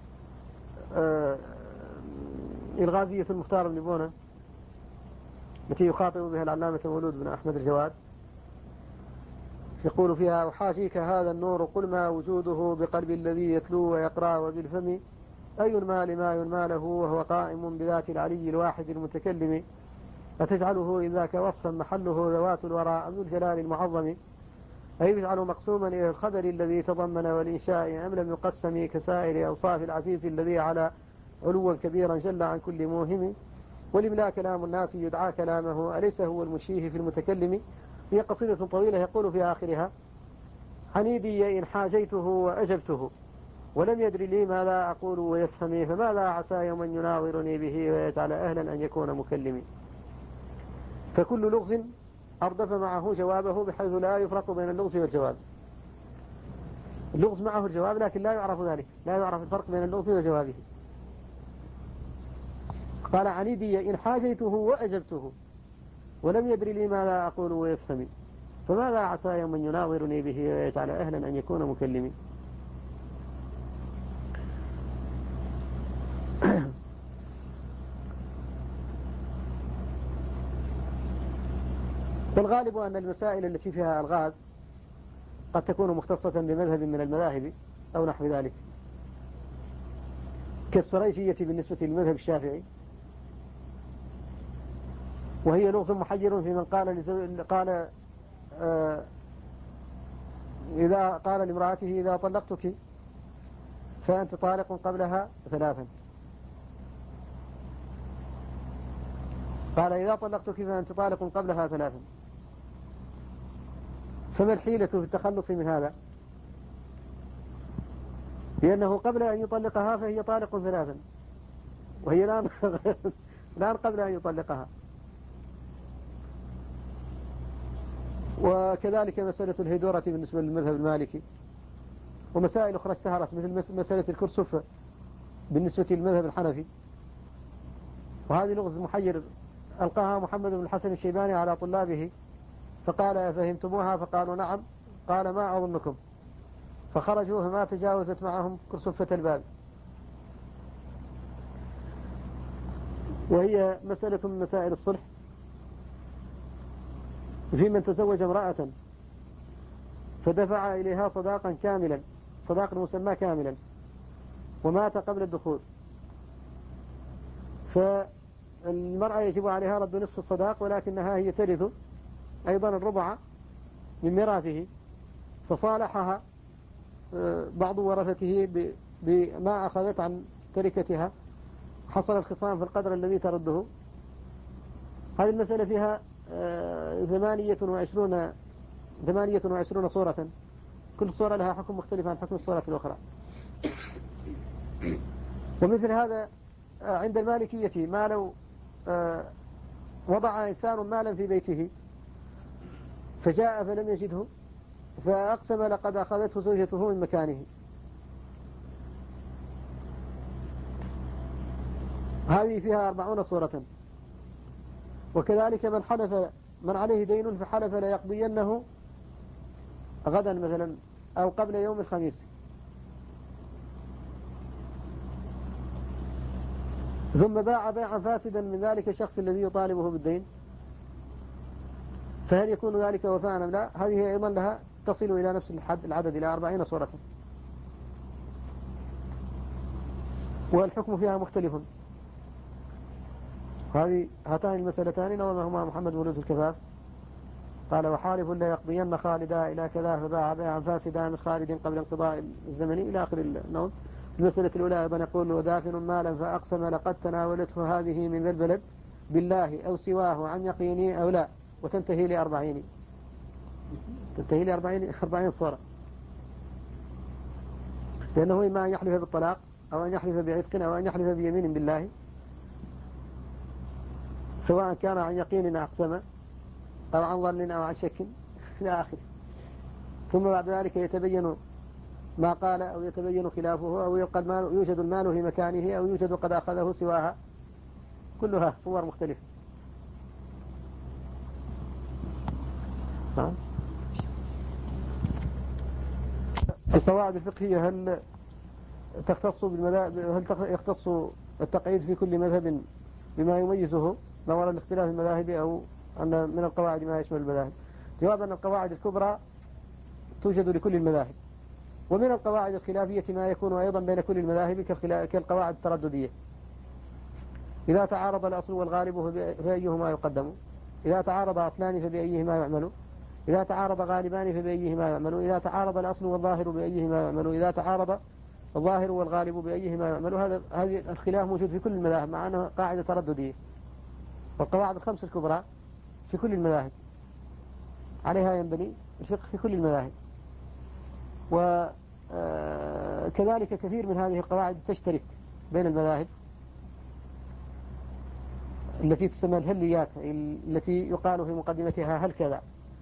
الغازية المختار بن بونة التي يخاطب بها العلامة مولود بن أحمد الجواد، يقول فيها: أحاشيك هذا النور قل ما وجوده بقلب الذي يتلو ويقرأ وبالفم، أي المال ما ينمى له وهو قائم بذات العلي الواحد المتكلم، أتجعله إذاك وصفا محله ذوات الوراء ذو الجلال المعظم، أي يجعل مقسوما إلى الخبر الذي تضمن والإنشاء أم لم يقسم كسائر أوصاف العزيز الذي على علوا كبيرا جل عن كل موهم، ولملا كلام الناس يدعى كلامه أليس هو المشيه في المتكلم. هي قصيدة طويلة يقول في آخرها: حنيدي إن حاجيته وأجبته ولم يدري لي ماذا أقول ويفهمي، فماذا عسى يوما يناظرني به ويجعل أهلا أن يكون مكلمي. فكل لغز أردف معه جوابه بحيث لا يفرق بين اللغز والجواب. اللغز معه الجواب لكن لا يعرف ذلك، لا يعرف الفرق بين اللغز وجوابه. قال: عنيدي إن حاجيته وأجبته ولم يدري لي ماذا أقول ويفهمي، فماذا عسى يوما يناظرني به ويجعل أهلا أن يكون مكلمي. والغالب أن المسائل التي فيها ألغاز قد تكون مختصة بمذهب من المذاهب أو نحو ذلك، كالسريجية بالنسبة للمذهب الشافعي، وهي لغز محير في من قال إذا قال لامرأته: إذا طلقتك فأنت طالق قبلها 3. قال: إذا طلقتك فأنت طالق قبلها 3. فما الحيلة في التخلص من هذا؟ لأنه قبل أن يطلقها فهي طالق 3، وهي الآن قبل أن يطلقها. وكذلك مسألة الهيدورة بالنسبة للمذهب المالكي، ومسائل أخرى اشتهرت مثل مسألة الكرسف بالنسبة للمذهب الحنفي. وهذه لغز محير ألقاها محمد بن الحسن الشيباني على طلابه فقال: فهمتموها؟ فقالوا: نعم. قال: ما أظنكم. فخرجوا فما تجاوزت معهم كرسفة الباب. وهي مسألة من مسائل الصلح في من تزوج امرأة فدفع إليها صداقا كاملا، صداق المسمى كاملا، ومات قبل الدخول، فالمرأة يجب عليها رد نصف الصداق، ولكنها هي ترث أيضا الربع من ميراثه، فصالحها بعض ورثته بما أخذت عن تركتها، حصل الخصام في القدر الذي ترده. هذه المسألة فيها 28 صورة، كل صورة لها حكم مختلف عن حكم الصورة الأخرى. ومثل هذا عند المالكية، ما لو وضع إنسان مالا في بيته فجاء فلم يجده فأقسم لقد أخذته زوجته من مكانه، هذه فيها 40 صورة. وكذلك من عليه دين فحلف ليقضينه غدا مثلا أو قبل يوم الخميس، ثم باع بيعا فاسدا من ذلك الشخص الذي يطالبه بالدين، فهل يكون ذلك وفاء أم لا؟ هذه أيضا لها تصل إلى نفس العدد، إلى 40 صورة، والحكم فيها مختلف. هاتان المسألتان نظمهما محمد مولود الكفاف، قال: وحالف لا يقضين خالدا إلى كذا فباع بيعا فاسدا من خالد قبل انقضاء الزمن إلى آخر النوم. المسألة الأولى أيضا يقول: ودافن مالا فأقسم لقد تناولته هذه من ذا البلد بالله أو سواه عن يقيني أو لا، وتنتهي ل40، تنتهي ل40 صورة، لأنه إما أن يحلف بالطلاق أو أن يحلف بعتق أو أن يحلف بيمين بالله، سواء كان عن يقين أقسم أو عن ظن أو عن شك إلى آخره. ثم بعد ذلك يتبين ما قال أو يتبين خلافه، أو يوجد المال في مكانه أو يوجد قد أخذه سواها، كلها صور مختلفة. القواعد الفقهية هل يختص التقعيد في كل مذهب بما يميزه ما وراء الاختلاف المذاهب، أو أن من القواعد ما يشمل المذاهب؟ جواب أن القواعد الكبرى توجد لكل المذاهب، ومن القواعد الخلافية ما يكون أيضا بين كل المذاهب كالقواعد الترددية: إذا تعارض الأصل والغالب فبأيهما يقدم، إذا تعارض أصلان فبأيهما يعمل، إذا تعارض غالبان فبأيهما يعمل، إذا تعارض الأصل والظاهر بأيهما يعمل، إذا تعارض الظاهر والغالب بأيهما يعمل. هذا الخلاف موجود في كل المذاهب، مع أنه قاعدة ترددية. والقواعد الخمس الكبرى في كل المذاهب، عليها ينبني الفقه في كل المذاهب. وكذلك كثير من هذه القواعد تشترك بين المذاهب، التي تسمى الهليات، التي يقال في مقدمتها: هل كذا،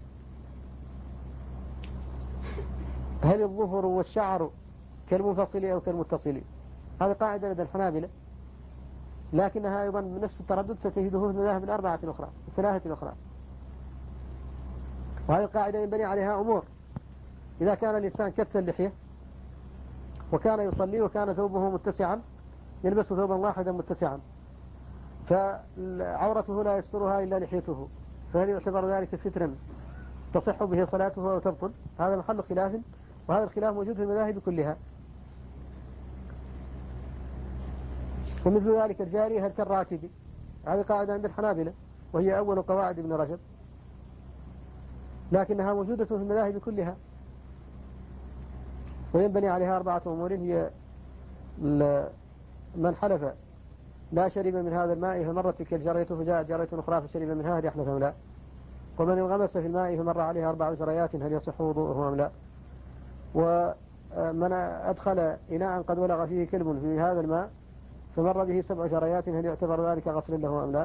هل الظفر والشعر كالمنفصل أو كالمتصل. هذه قاعدة لدى الحنابلة، لكنها أيضا بنفس التردد ستجده في المذاهب الثلاثة الأخرى. وهذه القاعدة ينبني عليها أمور: إذا كان الإنسان كث اللحية وكان يصلي وكان ثوبه متسعا، يلبس ثوبا واحدا متسعا، فعورته لا يسترها إلا لحيته، فهل يعتبر ذلك سترا تصح به صلاته أو تبطل؟ هذا محل خلاف، وهذا الخلاف موجود في المذاهب كلها. ومثل ذلك الجاري هل كالراكب، هذه قاعدة عند الحنابلة، وهي أول قواعد ابن رجب، لكنها موجودة في المذاهب كلها، وينبني عليها 4 أمور: هي من حلف لا شرب من هذا الماء فمرت تلك الجرية فجاءت جرية أخرى فشرب منها، هل يحلف أم لا؟ ومن انغمس في الماء فمر عليها 4 جريات، هل يصح وضوءه أم لا؟ ومن أدخل إناء قد ولغ فيه كلب في هذا الماء فمر به 7 جريات، هل يعتبر ذلك غسل له أم لا؟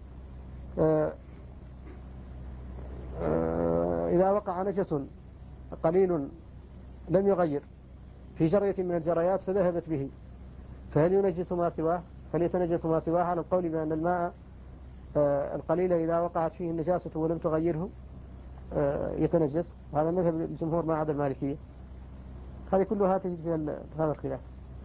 إذا وقع نجس قليل لم يغير في جرية من الجريات فذهبت به، فهل ينجس ما سواه؟ هل يتنجس ما سواه؟ على القول بأن الماء القليل إذا وقعت فيه النجاسة ولم تغيره يتنجس. هذا مذهب الجمهور ما عدا المالكية. هذه كلها تجد في هذا الخلاف.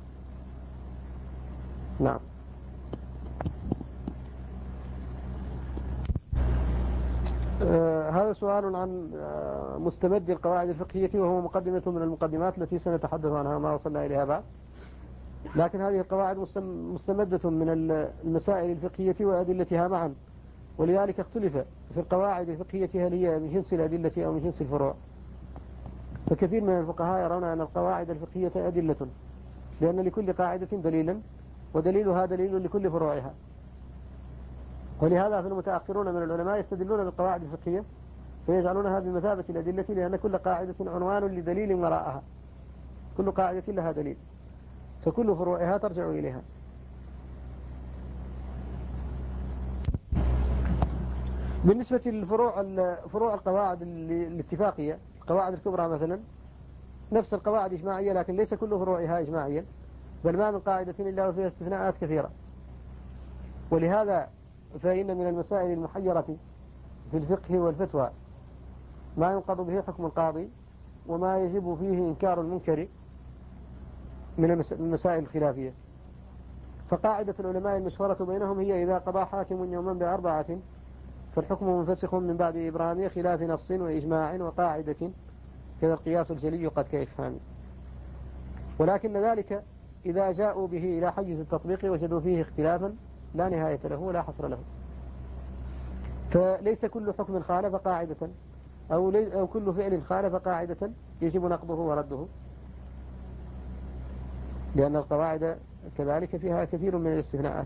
نعم. هذا وهذا سؤال عن مستمد القواعد الفقهية، وهو مقدمة من المقدمات التي سنتحدث عنها ما وصلنا إليها بعد. لكن هذه القواعد مستمدة من المسائل الفقهية وأدلتها معا، ولذلك اختلف في القواعد الفقهية هل هي من جنس الأدلة أو من جنس الفروع. فكثير من الفقهاء يرون أن القواعد الفقهية أدلة، لأن لكل قاعدة دليلا، ودليلها دليل لكل فروعها. ولهذا في المتأخرون من العلماء يستدلون بالقواعد الفقهية فيجعلونها بمثابة الأدلة، لأن كل قاعدة عنوان لدليل وراءها، كل قاعدة لها دليل، فكل فروعها ترجع إليها. بالنسبة للفروع، فروع القواعد الاتفاقية، القواعد الكبرى مثلا نفس القواعد إجماعية، لكن ليس كل فروعها إجماعيا، بل ما من قاعدة إلا وفيها استثناءات كثيرة. ولهذا فإن من المسائل المحيرة في الفقه والفتوى ما ينقض به حكم القاضي، وما يجب فيه إنكار المنكر من المسائل الخلافية. فقاعدة العلماء المشهورة بينهم هي: إذا قضى حاكم يوما ب4 فالحكم منفسخ من بعد إبرام، خلاف نص وإجماع وقاعدة، كذا القياس الجلي قد كإفهام. ولكن ذلك إذا جاءوا به إلى حيز التطبيق وجدوا فيه اختلافا لا نهاية له ولا حصر له. فليس كل حكم خالف قاعدة أو كل فعل خالف قاعدة يجب نقضه ورده، لأن القواعد كذلك فيها كثير من الاستثناءات.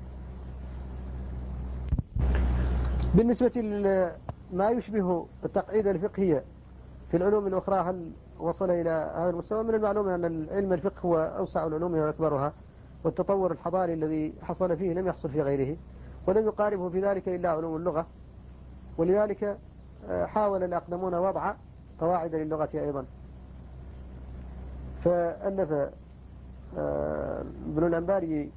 بالنسبة لما يشبه التقعيد الفقهية في العلوم الأخرى، هل وصل إلى هذا المستوى؟ من المعلوم أن علم الفقه هو أوسع العلوم وأكبرها، والتطور الحضاري الذي حصل فيه لم يحصل في غيره، ولم يقاربه في ذلك إلا علوم اللغة. ولذلك حاول الأقدمون وضع قواعد للغة أيضا، فألف ابن الأنباري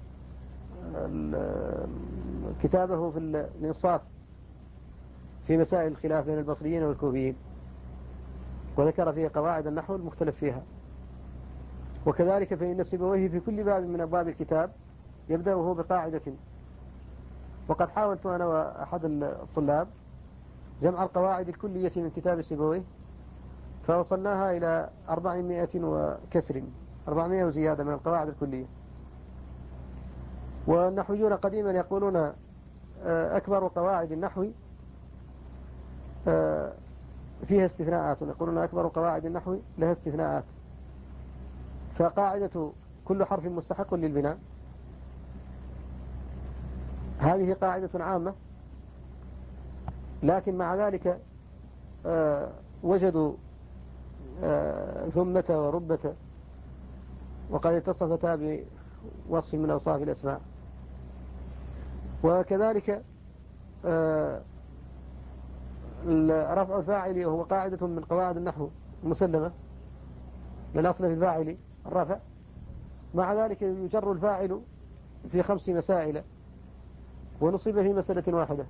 كتابه في الإنصاف في مسائل الخلاف بين البصريين والكوفيين، وذكر فيه قواعد النحو المختلف فيها. وكذلك فإن سيبويه في كل باب من أبواب الكتاب يبدأه بقاعدة. وقد حاولت أنا وأحد الطلاب جمع القواعد الكلية من كتاب سيبويه، فوصلناها إلى 400 وكسر، 400 وزيادة من القواعد الكلية. والنحويون قديما يقولون أكبر قواعد النحو فيها استثناءات، يقولون أكبر قواعد النحو لها استثناءات. فقاعدة كل حرف مستحق للبناء هذه قاعدة عامة، لكن مع ذلك وجدوا ثمة وربة وقد اتصفتا بوصف من أوصاف الأسماء. وكذلك رفع الفاعل وهو قاعدة من قواعد النحو مسلمة، للأصل في الفاعل الرفع، مع ذلك يجر الفاعل في 5 مسائل ونصب في مسألة واحدة.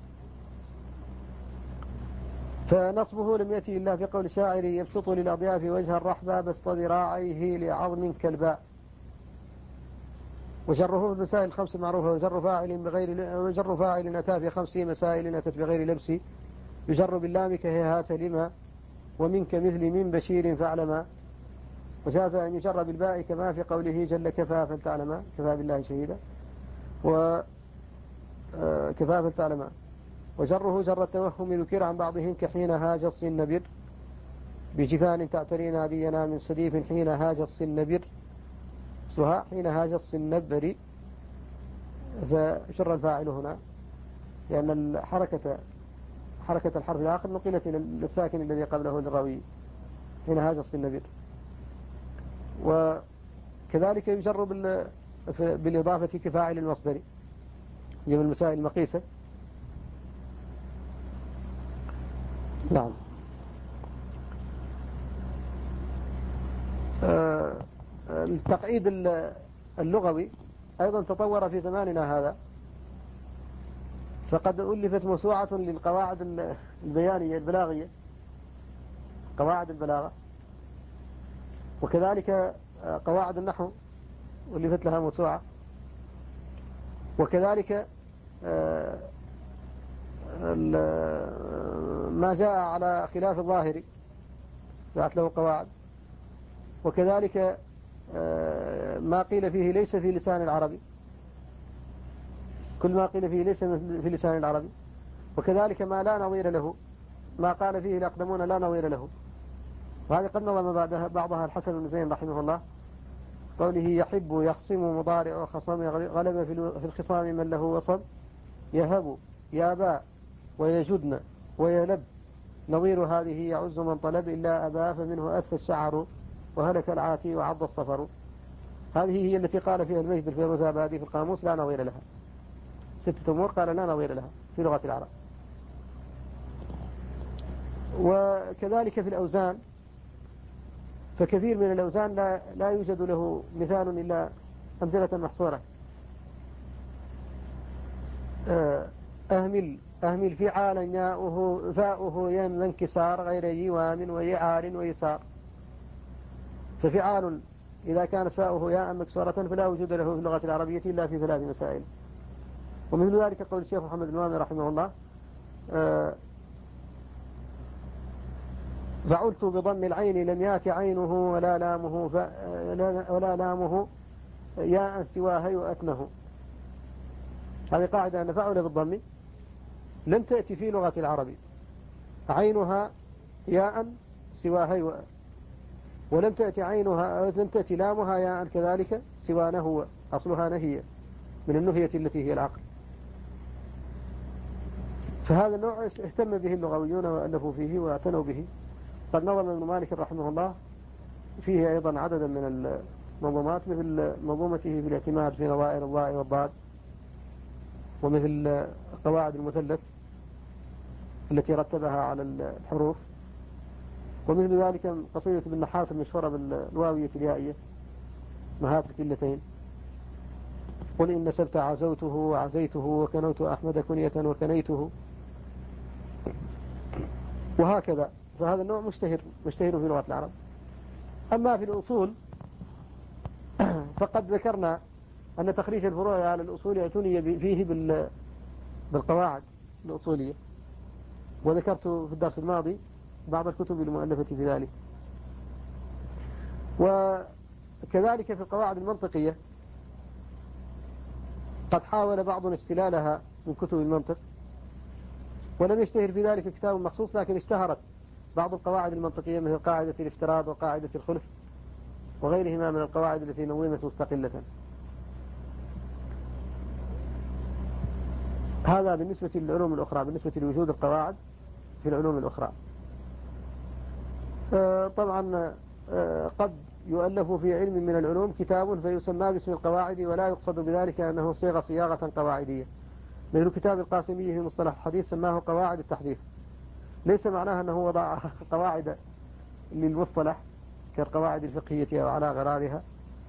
فنصبه لم يأتي إلا في قول الشاعر: يبسط للأضياف وجه الرحبة بسط ذراعيه لعظم كالباء. وجره في المسائل 5 معروفة: وجر فاعل أتى في 5 مسائل أتت بغير لبس، يجر باللام كهيهات لما، ومنك مثل من بشير فاعلما. وجاز أن يجر بالباء كما في قوله جل كفى فلتعلما، كفى بالله شهيدا، وكفى فلتعلما. وجره جر التوهم ذكر عن بعضهم كحين هاج الصنبر، بجفان تعتري نادينا من سديف حين هاج الصنبر، سها حين هاج الصنبر. فشر الفاعل هنا لأن حركة الحرف الآخر نقلت إلى الساكن الذي قبله للراوي حين هاج الصنبر. وكذلك يجر بالإضافة كفاعل المصدر، هي من المسائل المقيسة. نعم. التقعيد اللغوي أيضا تطور في زماننا هذا، فقد ألفت موسوعة للقواعد البيانية البلاغية، قواعد البلاغة، وكذلك قواعد النحو ألفت لها موسوعة، وكذلك ما جاء على خلاف الظاهر ذات له قواعد. وكذلك ما قيل فيه ليس في لسان العربي، كل ما قيل فيه ليس في لسان العربي. وكذلك ما لا نظير له، ما قال فيه الأقدمون لا نظير له. وهذا قد نظم بعضها الحسن بن زين رحمه الله، قوله يحب يخصم مضارع وخصم غلب في الخصام من له وصل، يهب يابا ويجدن ويلب، نظير هذه يعز من طلب إلا أبا فمنه أث الشعر وهلك العاتي وعض الصفر. هذه هي التي قال فيها المجد الفيروزابادي في القاموس لا نظير لها. 6 أمور قال لا نظير لها في لغة العرب. وكذلك في الأوزان، فكثير من الأوزان لا يوجد له مثال إلا أمثلة محصورة. أهمل فعالا ياؤه فاؤه ين انكسار غير يوام ويعار ويسار. ففعال إذا كانت فاؤه ياء مكسورة فلا وجود له في اللغة العربية إلا في 3 مسائل. ومثل ذلك قول الشيخ محمد النوامي رحمه الله فعلت بضم العين لم يات عينه ولا لامه ياء سواها يؤتنه. هذه قاعدة أن فعل بالضم لم تأتي في لغة العرب عينها ياء سواها يؤ، ولم تأتي لم تأتي لامها ياء كذلك سوى نهو، أصلها نهية من النهية التي هي العقل. فهذا النوع اهتم به اللغويون وألفوا فيه واعتنوا به. قد نظم ابن مالك رحمه الله فيه أيضا عددا من المنظومات، مثل منظومته في الاعتماد في نظائر الضاء والضاد، ومثل قواعد المثلث التي رتبها على الحروف، ومثل ذلك قصيدة ابن نحاس المشهورة بالواوية اليائية مهات الكلتين، قل إن سبت عزوته وعزيته وكنوت أحمد كنية وكنيته، وهكذا. فهذا النوع مشتهر في لغة العرب. أما في الأصول فقد ذكرنا أن تخريج الفروع على الأصول اعتني فيه بالقواعد الأصولية، وذكرت في الدرس الماضي بعض الكتب المؤلفة في ذلك. وكذلك في القواعد المنطقية قد حاول بعضنا استلالها من كتب المنطق، ولم يشتهر في ذلك كتاب مخصوص، لكن اشتهرت بعض القواعد المنطقية مثل قاعدة الافتراض وقاعدة الخلف وغيرهما من القواعد التي نظمت مستقلة. هذا بالنسبة للعلوم الأخرى، بالنسبة لوجود القواعد في العلوم الأخرى. طبعا قد يؤلف في علم من العلوم كتاب فيسمى باسم القواعد ولا يقصد بذلك أنه صيغة قواعدية، مثل كتاب القاسمي في مصطلح الحديث سماه قواعد التحديث، ليس معناها أنه وضع قواعد للمصطلح كالقواعد الفقهية أو على غرارها.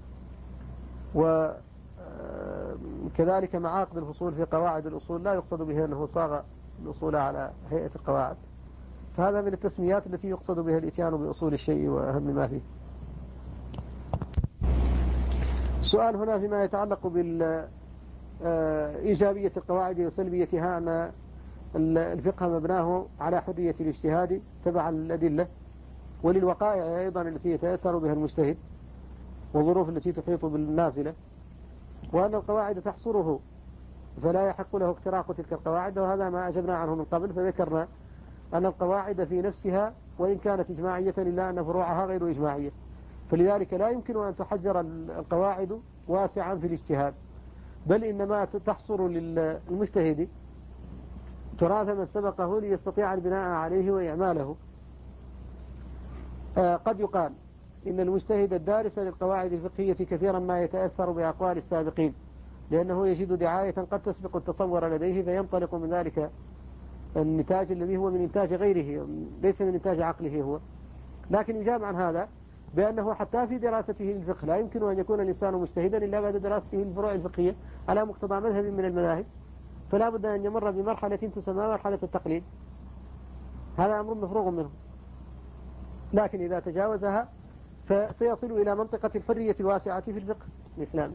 وكذلك معاقد الفصول في قواعد الأصول لا يقصد بها أنه صاغ الأصول على هيئة القواعد. فهذا من التسميات التي يقصد بها الإتيان بأصول الشيء وأهم ما فيه. السؤال هنا فيما يتعلق بالإيجابية القواعد وسلبيتها، أن الفقه مبناه على حرية الاجتهاد تبعا للأدلة وللوقائع أيضا التي يتأثر بها المجتهد والظروف التي تحيط بالنازلة، وأن القواعد تحصره فلا يحق له اختراق تلك القواعد. وهذا ما أجبنا عنه من قبل، فذكرنا أن القواعد في نفسها وإن كانت إجماعية إلا أن فروعها غير إجماعية، فلذلك لا يمكن أن تحجر القواعد واسعا في الاجتهاد، بل إنما تحصر للمجتهد تراث من سبقه ليستطيع البناء عليه وإعماله. قد يقال إن المجتهد الدارس للقواعد الفقهية كثيرا ما يتأثر بأقوال السابقين، لأنه يجد دعاية قد تسبق التصور لديه فينطلق من ذلك النتاج الذي هو من إنتاج غيره ليس من إنتاج عقله هو. لكن يجاب عن هذا بأنه حتى في دراسته للفقه لا يمكن أن يكون الإنسان مجتهدا إلا بعد دراسته للفروع الفقهية على مقتضى مذهب من المذاهب، فلا بد أن يمر بمرحلة تسمى مرحلة التقليد. هذا أمر مفروغ منه، لكن إذا تجاوزها فسيصل إلى منطقة الحرية الواسعة في الفقه الإسلامي.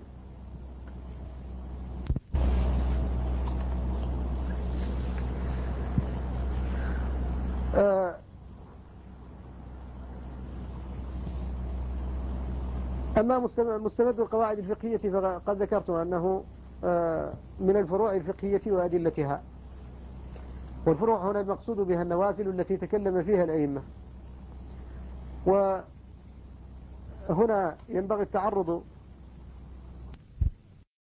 أما مستمد القواعد الفقهية فقد ذكرت أنه من الفروع الفقهية وأدلتها، والفروع هنا المقصود بها النوازل التي تكلم فيها الأئمة. وهنا ينبغي التعرض